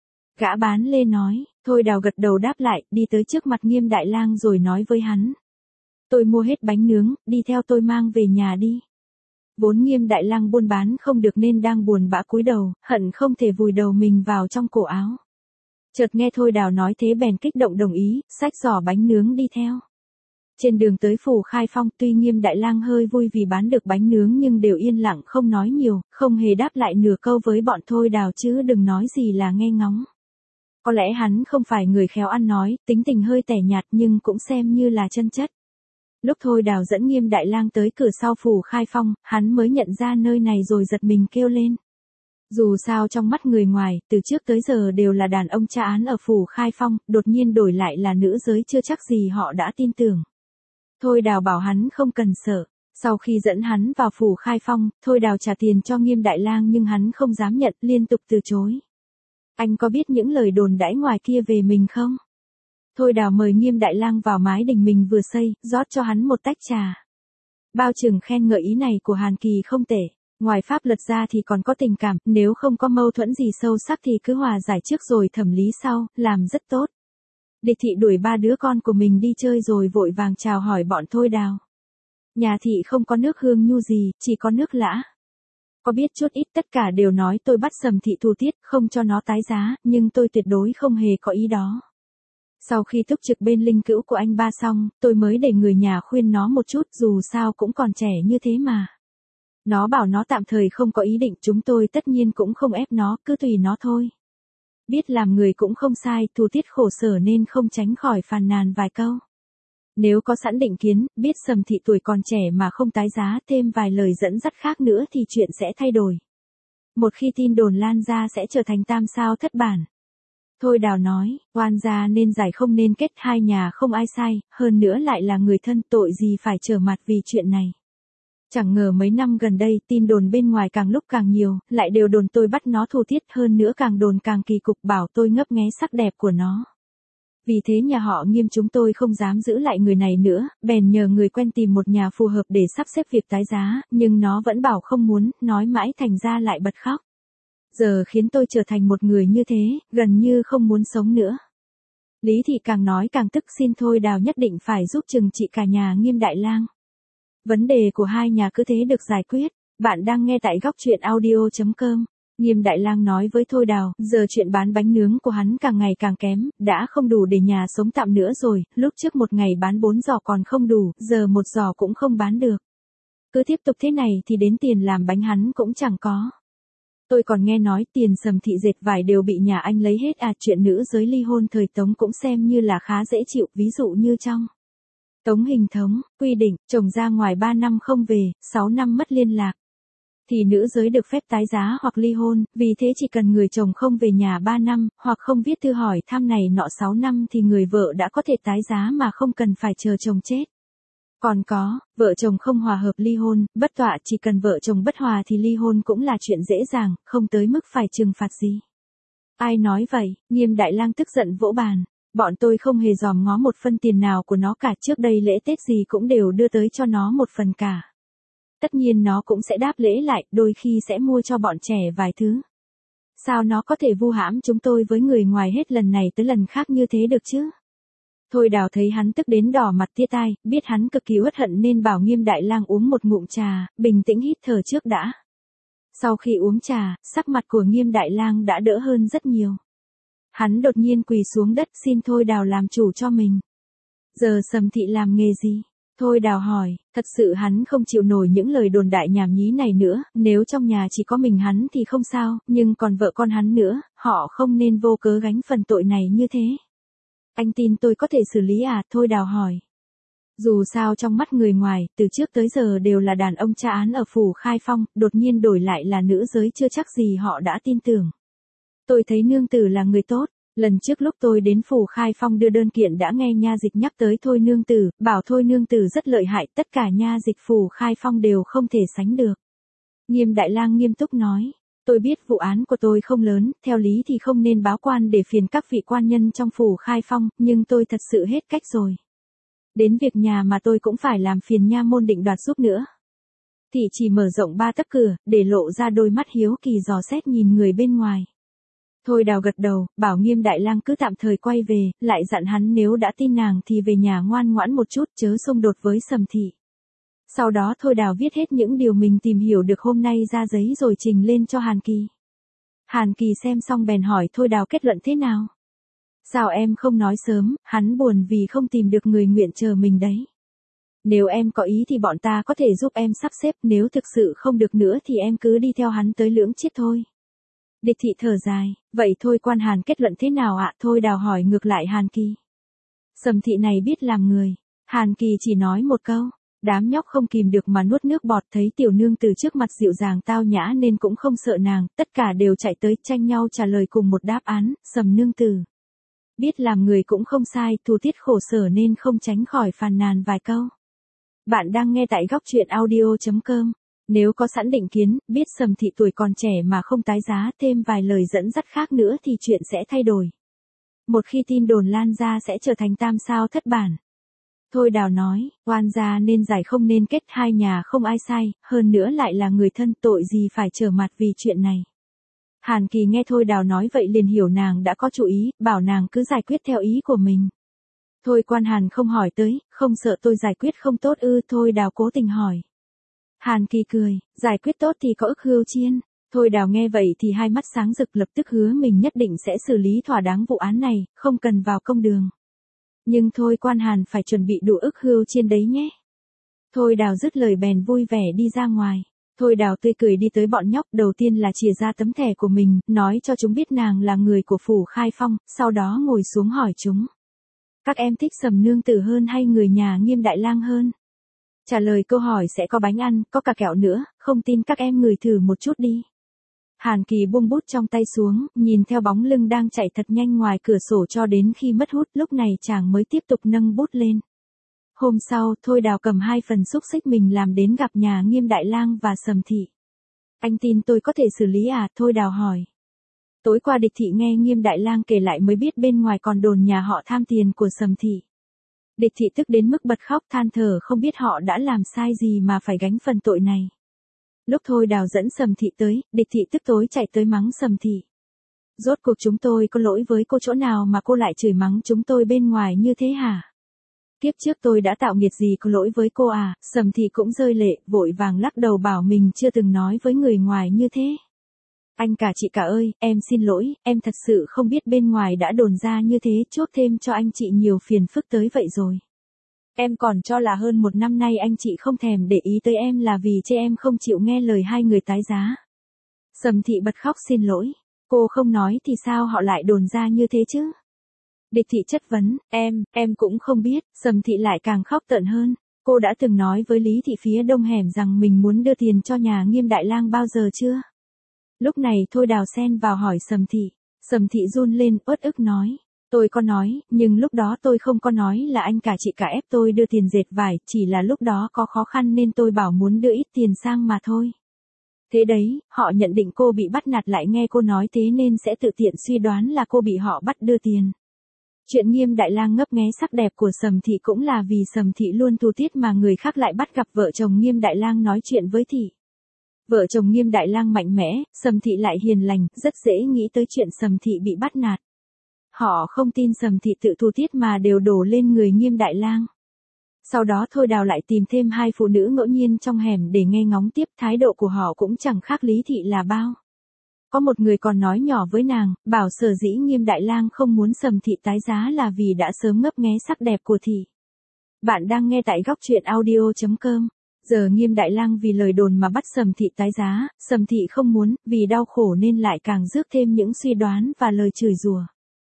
Gã bán lê nói, Thôi Đào gật đầu đáp lại, đi tới trước mặt Nghiêm Đại Lang rồi nói với hắn. Tôi mua hết bánh nướng, đi theo tôi mang về nhà đi. Vốn Nghiêm Đại Lang buôn bán không được nên đang buồn bã cúi đầu, hận không thể vùi đầu mình vào trong cổ áo. Chợt nghe Thôi Đào nói thế bèn kích động đồng ý, xách giỏ bánh nướng đi theo. Trên đường tới phủ Khai Phong tuy Nghiêm Đại Lang hơi vui vì bán được bánh nướng nhưng đều yên lặng không nói nhiều, không hề đáp lại nửa câu với bọn Thôi Đào chứ đừng nói gì là nghe ngóng. Có lẽ hắn không phải người khéo ăn nói, tính tình hơi tẻ nhạt nhưng cũng xem như là chân chất. Lúc Thôi Đào dẫn Nghiêm Đại Lang tới cửa sau phủ Khai Phong, hắn mới nhận ra nơi này rồi giật mình kêu lên. Dù sao trong mắt người ngoài, từ trước tới giờ đều là đàn ông tra án ở phủ Khai Phong, đột nhiên đổi lại là nữ giới chưa chắc gì họ đã tin tưởng. Thôi Đào bảo hắn không cần sợ. Sau khi dẫn hắn vào phủ Khai Phong, Thôi Đào trả tiền cho Nghiêm Đại Lang nhưng hắn không dám nhận, liên tục từ chối. Anh có biết những lời đồn đãi ngoài kia về mình không? Thôi Đào mời Nghiêm Đại Lang vào mái đình mình vừa xây, rót cho hắn một tách trà. Bao trừng khen ngợi ý này của Hàn Kỳ không tệ. Ngoài pháp luật ra thì còn có tình cảm, nếu không có mâu thuẫn gì sâu sắc thì cứ hòa giải trước rồi thẩm lý sau, làm rất tốt. Địch Thị đuổi 3 đứa con của mình đi chơi rồi vội vàng chào hỏi bọn Thôi Đào. Nhà Thị không có nước hương nhu gì, chỉ có nước lã. Có biết chút ít tất cả đều nói tôi bắt Sầm Thị thù tiết, không cho nó tái giá, nhưng tôi tuyệt đối không hề có ý đó. Sau khi túc trực bên linh cữu của anh ba xong, tôi mới để người nhà khuyên nó một chút dù sao cũng còn trẻ như thế mà. Nó bảo nó tạm thời không có ý định, chúng tôi tất nhiên cũng không ép nó, cứ tùy nó thôi. Biết làm người cũng không sai, thù tiết khổ sở nên không tránh khỏi phàn nàn vài câu. Nếu có sẵn định kiến, biết Sầm Thị tuổi còn trẻ mà không tái giá, thêm vài lời dẫn dắt khác nữa thì chuyện sẽ thay đổi. Một khi tin đồn lan ra sẽ trở thành tam sao thất bản. Thôi Đào nói, oan gia nên giải không nên kết, hai nhà không ai sai, hơn nữa lại là người thân, tội gì phải trở mặt vì chuyện này. Chẳng ngờ mấy năm gần đây tin đồn bên ngoài càng lúc càng nhiều, lại đều đồn tôi bắt nó thù tiết, hơn nữa càng đồn càng kỳ cục, bảo tôi ngấp nghé sắc đẹp của nó. Vì thế nhà họ Nghiêm chúng tôi không dám giữ lại người này nữa, bèn nhờ người quen tìm một nhà phù hợp để sắp xếp việc tái giá, nhưng nó vẫn bảo không muốn, nói mãi thành ra lại bật khóc. Giờ khiến tôi trở thành một người như thế, gần như không muốn sống nữa. Lý Thị càng nói càng tức, xin Thôi Đào nhất định phải giúp trừng trị cả nhà Nghiêm Đại Lang. Vấn đề của hai nhà cứ thế được giải quyết. Bạn đang nghe tại góc truyện audio.com. Nghiêm Đại Lang nói với Thôi Đào, giờ chuyện bán bánh nướng của hắn càng ngày càng kém, đã không đủ để nhà sống tạm nữa rồi, lúc trước một ngày bán 4 giỏ còn không đủ, giờ 1 giỏ cũng không bán được. Cứ tiếp tục thế này thì đến tiền làm bánh hắn cũng chẳng có. Tôi còn nghe nói tiền Sầm Thị dệt vải đều bị nhà anh lấy hết à, chuyện nữ giới ly hôn thời Tống cũng xem như là khá dễ chịu, ví dụ như trong Tống Hình Thống, quy định, chồng ra ngoài 3 năm không về, 6 năm mất liên lạc. Thì nữ giới được phép tái giá hoặc ly hôn, vì thế chỉ cần người chồng không về nhà 3 năm, hoặc không viết thư hỏi thăm này nọ 6 năm thì người vợ đã có thể tái giá mà không cần phải chờ chồng chết. Còn có, vợ chồng không hòa hợp ly hôn, bất tọa, chỉ cần vợ chồng bất hòa thì ly hôn cũng là chuyện dễ dàng, không tới mức phải trừng phạt gì. Ai nói vậy? Nghiêm Đại Lang tức giận vỗ bàn. Bọn tôi không hề dòm ngó một phân tiền nào của nó cả, trước đây lễ Tết gì cũng đều đưa tới cho nó một phần cả. Tất nhiên nó cũng sẽ đáp lễ lại, đôi khi sẽ mua cho bọn trẻ vài thứ. Sao nó có thể vu hãm chúng tôi với người ngoài hết lần này tới lần khác như thế được chứ? Thôi Đào thấy hắn tức đến đỏ mặt tía tai, biết hắn cực kỳ uất hận nên bảo Nghiêm Đại Lang uống một ngụm trà, bình tĩnh hít thở trước đã. Sau khi uống trà, sắc mặt của Nghiêm Đại Lang đã đỡ hơn rất nhiều. Hắn đột nhiên quỳ xuống đất xin Thôi Đào làm chủ cho mình. Giờ Sầm Thị làm nghề gì? Thôi Đào hỏi, thật sự hắn không chịu nổi những lời đồn đại nhảm nhí này nữa, nếu trong nhà chỉ có mình hắn thì không sao, nhưng còn vợ con hắn nữa, họ không nên vô cớ gánh phần tội này như thế. Anh tin tôi có thể xử lý à? Thôi Đào hỏi. Dù sao trong mắt người ngoài, từ trước tới giờ đều là đàn ông tra án ở phủ Khai Phong, đột nhiên đổi lại là nữ giới chưa chắc gì họ đã tin tưởng. Tôi thấy nương tử là người tốt, Lần trước lúc tôi đến phủ Khai Phong đưa đơn kiện đã nghe nha dịch nhắc tới Thôi nương tử, bảo Thôi nương tử rất lợi hại, tất cả nha dịch phủ Khai Phong đều không thể sánh được. Nghiêm Đại Lang nghiêm túc nói, tôi biết vụ án của tôi không lớn, theo lý thì không nên báo quan để phiền các vị quan nhân trong phủ Khai Phong, nhưng tôi thật sự hết cách rồi. Đến việc nhà mà tôi cũng phải làm phiền nha môn Định Đoạt giúp nữa. Thị chỉ mở rộng 3 tấc cửa, để lộ ra đôi mắt hiếu kỳ dò xét nhìn người bên ngoài. Thôi Đào gật đầu, bảo Nghiêm Đại Lang cứ tạm thời quay về, lại dặn hắn nếu đã tin nàng thì về nhà ngoan ngoãn một chút, chớ xung đột với Sầm Thị. Sau đó Thôi Đào viết hết những điều mình tìm hiểu được hôm nay ra giấy rồi trình lên cho Hàn Kỳ. Hàn Kỳ xem xong bèn hỏi Thôi Đào kết luận thế nào. Sao em không nói sớm, hắn buồn vì không tìm được người nguyện chờ mình đấy. Nếu em có ý thì bọn ta có thể giúp em sắp xếp, nếu thực sự không được nữa thì em cứ đi theo hắn tới Lưỡng Chiết thôi. Địch Thị thở dài, vậy thôi quan Hàn kết luận thế nào ạ? Thôi Đào hỏi ngược lại Hàn Kỳ. Sầm Thị này biết làm người. Hàn Kỳ chỉ nói một câu, đám nhóc không kìm được mà nuốt nước bọt, thấy tiểu nương từ trước mặt dịu dàng tao nhã nên cũng không sợ nàng, tất cả đều chạy tới tranh nhau trả lời cùng một đáp án, Sầm nương tử. Biết làm người cũng không sai, Thu Tiết khổ sở nên không tránh khỏi phàn nàn vài câu. Bạn đang nghe tại góc truyện audio.com. Nếu có sẵn định kiến, biết Sầm Thị tuổi còn trẻ mà không tái giá, thêm vài lời dẫn dắt khác nữa thì chuyện sẽ thay đổi. Một khi tin đồn lan ra sẽ trở thành tam sao thất bản. Thôi Đào nói, oan gia nên giải không nên kết, hai nhà không ai sai, hơn nữa lại là người thân, tội gì phải trở mặt vì chuyện này. Hàn Kỳ nghe Thôi Đào nói vậy liền hiểu nàng đã có chủ ý, bảo nàng cứ giải quyết theo ý của mình. Thôi quan Hàn không hỏi tới, không sợ tôi giải quyết không tốt ư? Thôi Đào cố tình hỏi. Hàn Kỳ cười, giải quyết tốt thì có ức hươu chiên. Thôi Đào nghe vậy thì hai mắt sáng rực, lập tức hứa mình nhất định sẽ xử lý thỏa đáng vụ án này, không cần vào công đường. Nhưng thôi quan Hàn phải chuẩn bị đủ ức hươu chiên đấy nhé. Thôi Đào dứt lời bèn vui vẻ đi ra ngoài. Thôi Đào tươi cười đi tới bọn nhóc, đầu tiên là chìa ra tấm thẻ của mình, nói cho chúng biết nàng là người của phủ Khai Phong, sau đó ngồi xuống hỏi chúng. Các em thích Sầm nương tử hơn hay người nhà Nghiêm Đại Lang hơn? Trả lời câu hỏi sẽ có bánh ăn, có cả kẹo nữa, không tin các em ngửi thử một chút đi. Hàn Kỳ buông bút trong tay xuống, nhìn theo bóng lưng đang chạy thật nhanh ngoài cửa sổ cho đến khi mất hút, lúc này chàng mới tiếp tục nâng bút lên. Hôm sau, Thôi Đào cầm 2 phần xúc xích mình làm đến gặp nhà Nghiêm Đại Lang và Sầm Thị. Anh tin tôi có thể xử lý à? Thôi Đào hỏi. Tối qua Địch Thị nghe Nghiêm Đại Lang kể lại mới biết bên ngoài còn đồn nhà họ tham tiền của Sầm Thị. Địch Thị tức đến mức bật khóc than thở không biết họ đã làm sai gì mà phải gánh phần tội này. Lúc Thôi Đào dẫn Sầm Thị tới, Địch Thị tức tối chạy tới mắng Sầm Thị. Rốt cuộc chúng tôi có lỗi với cô chỗ nào mà cô lại chửi mắng chúng tôi bên ngoài như thế hả? Kiếp trước tôi đã tạo nghiệt gì có lỗi với cô à? Sầm Thị cũng rơi lệ, vội vàng lắc đầu bảo mình chưa từng nói với người ngoài như thế. Anh cả chị cả ơi, em xin lỗi, em thật sự không biết bên ngoài đã đồn ra như thế, chuốc thêm cho anh chị nhiều phiền phức tới vậy rồi. Em còn cho là hơn 1 năm nay anh chị không thèm để ý tới em là vì chê em không chịu nghe lời hai người tái giá. Sầm Thị bật khóc xin lỗi. Cô không nói thì sao họ lại đồn ra như thế chứ? Địch Thị chất vấn, em cũng không biết. Sầm Thị lại càng khóc tợn hơn. Cô đã từng nói với Lý Thị phía Đông Hẻm rằng mình muốn đưa tiền cho nhà Nghiêm Đại Lang bao giờ chưa? Lúc này Thôi Đào xen vào hỏi Sầm Thị. Sầm Thị run lên uất ức nói. Tôi có nói, nhưng lúc đó tôi không có nói là anh cả chị cả ép tôi đưa tiền dệt vải, chỉ là lúc đó có khó khăn nên tôi bảo muốn đưa ít tiền sang mà thôi. Thế đấy, họ nhận định cô bị bắt nạt lại nghe cô nói thế nên sẽ tự tiện suy đoán là cô bị họ bắt đưa tiền. Chuyện Nghiêm Đại Lang ngấp nghé sắc đẹp của Sầm Thị cũng là vì Sầm Thị luôn thu tiết mà người khác lại bắt gặp vợ chồng Nghiêm Đại Lang nói chuyện với Thị. Vợ chồng Nghiêm Đại Lang mạnh mẽ, Sầm Thị lại hiền lành, rất dễ nghĩ tới chuyện Sầm Thị bị bắt nạt. Họ không tin Sầm Thị tự thu tiết mà đều đổ lên người Nghiêm Đại Lang. Sau đó Thôi Đào lại tìm thêm 2 phụ nữ ngẫu nhiên trong hẻm để nghe ngóng tiếp, thái độ của họ cũng chẳng khác Lý Thị là bao. Có một người còn nói nhỏ với nàng, bảo sở dĩ Nghiêm Đại Lang không muốn Sầm Thị tái giá là vì đã sớm ngấp nghé sắc đẹp của Thị. Bạn đang nghe tại góc truyện audio.com. Giờ Nghiêm Đại Lang vì lời đồn mà bắt Sầm Thị tái giá, Sầm Thị không muốn, vì đau khổ nên lại càng rước thêm những suy đoán và lời chửi rủa.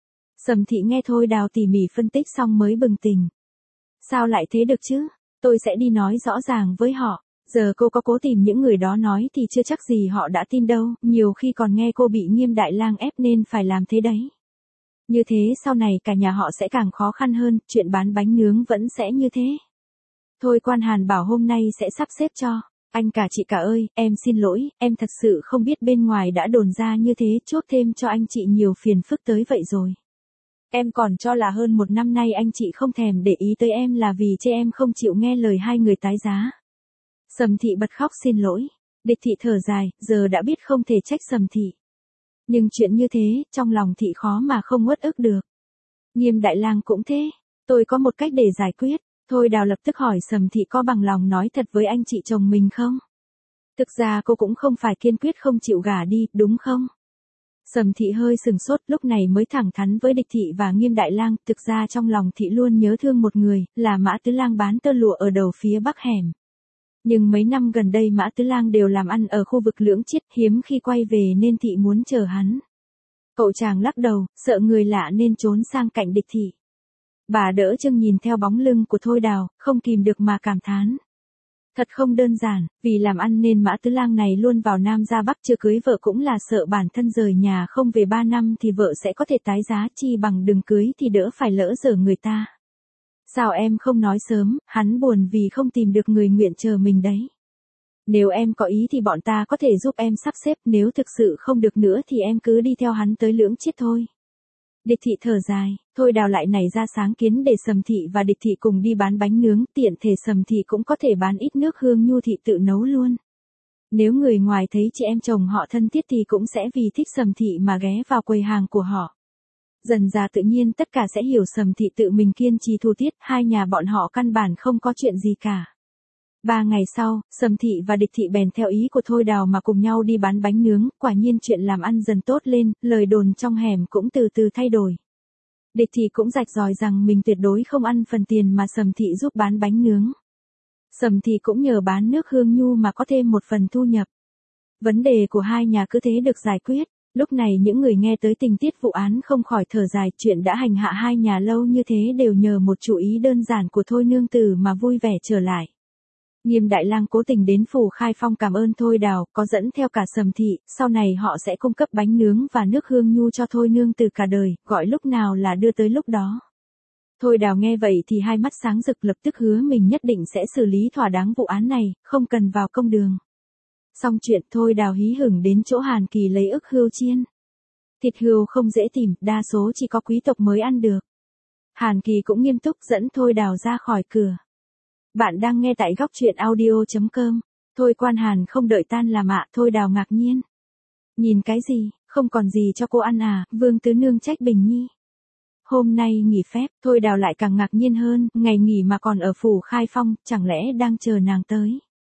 Sầm Thị nghe Thôi Đào tỉ mỉ phân tích xong mới bừng tỉnh. Sao lại thế được chứ? Tôi sẽ đi nói rõ ràng với họ. Giờ cô có cố tìm những người đó nói thì chưa chắc gì họ đã tin đâu, nhiều khi còn nghe cô bị Nghiêm Đại Lang ép nên phải làm thế đấy. Như thế sau này cả nhà họ sẽ càng khó khăn hơn, chuyện bán bánh nướng vẫn sẽ như thế. Thôi quan Hàn bảo hôm nay sẽ sắp xếp cho. Anh cả chị cả ơi, em xin lỗi, em thật sự không biết bên ngoài đã đồn ra như thế, chuốc thêm cho anh chị nhiều phiền phức tới vậy rồi. Em còn cho là hơn 1 năm nay anh chị không thèm để ý tới em là vì chê em không chịu nghe lời hai người tái giá. Sầm Thị bật khóc xin lỗi. Địch Thị thở dài, giờ đã biết không thể trách Sầm Thị. Nhưng chuyện như thế, trong lòng Thị khó mà không uất ức được. Nghiêm Đại Lang cũng thế. Tôi có một cách để giải quyết. Thôi Đào lập tức hỏi Sầm Thị có bằng lòng nói thật với anh chị chồng mình không? Thực ra cô cũng không phải kiên quyết không chịu gả đi, đúng không? Sầm Thị hơi sừng sốt, lúc này mới thẳng thắn với Địch Thị và Nghiêm Đại Lang, thực ra trong lòng Thị luôn nhớ thương một người, là Mã Tứ Lang bán tơ lụa ở đầu phía bắc hẻm. Nhưng mấy năm gần đây Mã Tứ Lang đều làm ăn ở khu vực Lưỡng Chiết, hiếm khi quay về nên Thị muốn chờ hắn. Cậu chàng lắc đầu, sợ người lạ nên trốn sang cạnh Địch Thị. Bà đỡ chừng nhìn theo bóng lưng của Thôi Đào, không kìm được mà cảm thán. Thật không đơn giản, vì làm ăn nên Mã Tứ Lang này luôn vào Nam ra Bắc, chưa cưới vợ cũng là sợ bản thân rời nhà không về 3 năm thì vợ sẽ có thể tái giá, chi bằng đừng cưới thì đỡ phải lỡ dở người ta. Sao em không nói sớm, hắn buồn vì không tìm được người nguyện chờ mình đấy. Nếu em có ý thì bọn ta có thể giúp em sắp xếp, nếu thực sự không được nữa thì em cứ đi theo hắn tới Lưỡng Chiết thôi. Địch Thị thở dài, Thôi Đào lại nảy ra sáng kiến để Sầm Thị và Địch Thị cùng đi bán bánh nướng, tiện thể Sầm Thị cũng có thể bán ít nước hương nhu Thị tự nấu luôn. Nếu người ngoài thấy chị em chồng họ thân thiết thì cũng sẽ vì thích Sầm Thị mà ghé vào quầy hàng của họ. Dần dà tự nhiên tất cả sẽ hiểu Sầm Thị tự mình kiên trì thu tiết, hai nhà bọn họ căn bản không có chuyện gì cả. 3 ngày sau, Sầm Thị và Địch Thị bèn theo ý của Thôi Đào mà cùng nhau đi bán bánh nướng, quả nhiên chuyện làm ăn dần tốt lên, lời đồn trong hẻm cũng từ từ thay đổi. Địch Thị cũng rạch ròi rằng mình tuyệt đối không ăn phần tiền mà Sầm Thị giúp bán bánh nướng. Sầm Thị cũng nhờ bán nước hương nhu mà có thêm một phần thu nhập. Vấn đề của hai nhà cứ thế được giải quyết. Lúc này những người nghe tới tình tiết vụ án không khỏi thở dài, chuyện đã hành hạ hai nhà lâu như thế đều nhờ một chủ ý đơn giản của Thôi nương tử mà vui vẻ trở lại. Nghiêm Đại Lang cố tình đến phủ Khai Phong cảm ơn Thôi Đào, có dẫn theo cả Sầm Thị, sau này họ sẽ cung cấp bánh nướng và nước hương nhu cho Thôi nương tử cả đời, gọi lúc nào là đưa tới lúc đó. Thôi Đào nghe vậy thì hai mắt sáng rực, lập tức hứa mình nhất định sẽ xử lý thỏa đáng vụ án này, không cần vào công đường. Xong chuyện, Thôi Đào hí hửng đến chỗ Hàn Kỳ lấy ức hươu chiên. Thịt hươu không dễ tìm, đa số chỉ có quý tộc mới ăn được. Hàn Kỳ cũng nghiêm túc dẫn Thôi Đào ra khỏi cửa. Bạn đang nghe tại góc truyện audio.com. Thôi quan Hàn không đợi tan làm ạ, Thôi Đào ngạc nhiên. Nhìn cái gì, không còn gì cho cô ăn à, Vương Tứ Nương trách Bình Nhi. Hôm nay nghỉ phép, Thôi Đào lại càng ngạc nhiên hơn, ngày nghỉ mà còn ở phủ Khai Phong, chẳng lẽ đang chờ nàng tới.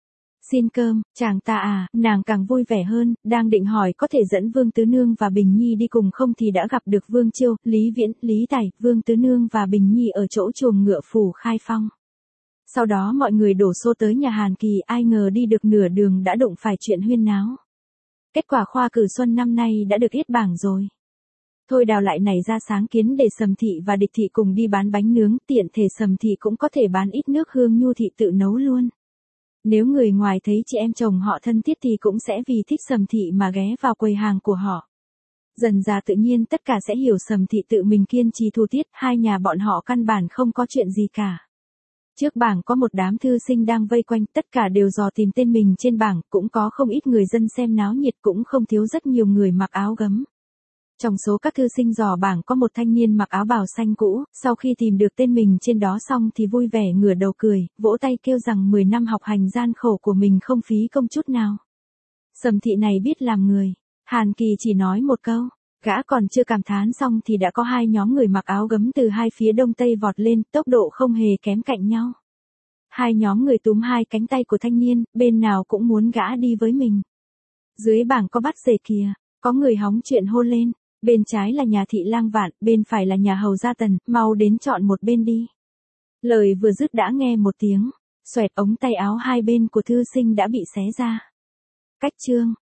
Xin cơm, chàng ta à, nàng càng vui vẻ hơn, đang định hỏi có thể dẫn Vương Tứ Nương và Bình Nhi đi cùng không thì đã gặp được Vương Chiêu, Lý Viễn, Lý Tài, Vương Tứ Nương và Bình Nhi ở chỗ chuồng ngựa phủ Khai Phong. Sau đó mọi người đổ xô tới nhà Hàn Kỳ, ai ngờ đi được nửa đường đã đụng phải chuyện huyên náo. Kết quả khoa cử xuân năm nay đã được yết bảng rồi. Thôi Đào lại nảy ra sáng kiến để Sầm Thị và Địch Thị cùng đi bán bánh nướng, tiện thể Sầm Thị cũng có thể bán ít nước hương nhu Thị tự nấu luôn. Nếu người ngoài thấy chị em chồng họ thân thiết thì cũng sẽ vì thích Sầm Thị mà ghé vào quầy hàng của họ. Dần dà tự nhiên tất cả sẽ hiểu Sầm Thị tự mình kiên trì thu tiết, hai nhà bọn họ căn bản không có chuyện gì cả. Trước bảng có một đám thư sinh đang vây quanh, tất cả đều dò tìm tên mình trên bảng, cũng có không ít người dân xem náo nhiệt, cũng không thiếu rất nhiều người mặc áo gấm. Trong số các thư sinh dò bảng có một thanh niên mặc áo bào xanh cũ, sau khi tìm được tên mình trên đó xong thì vui vẻ ngửa đầu cười, vỗ tay kêu rằng 10 năm học hành gian khổ của mình không phí công chút nào. Sầm Thị này biết làm người. Hàn Kỳ chỉ nói một câu, gã còn chưa cảm thán xong thì đã có hai nhóm người mặc áo gấm từ hai phía đông tây vọt lên, tốc độ không hề kém cạnh nhau. Hai nhóm người túm hai cánh tay của thanh niên, bên nào cũng muốn gã đi với mình. Dưới bảng có bắt rể kìa, có người hóng chuyện hô lên. Bên trái là nhà Thị Lang Vạn, bên phải là nhà Hầu Gia Tần, mau đến chọn một bên đi. Lời vừa dứt đã nghe một tiếng, xoẹt, ống tay áo hai bên của thư sinh đã bị xé ra. Cách chương.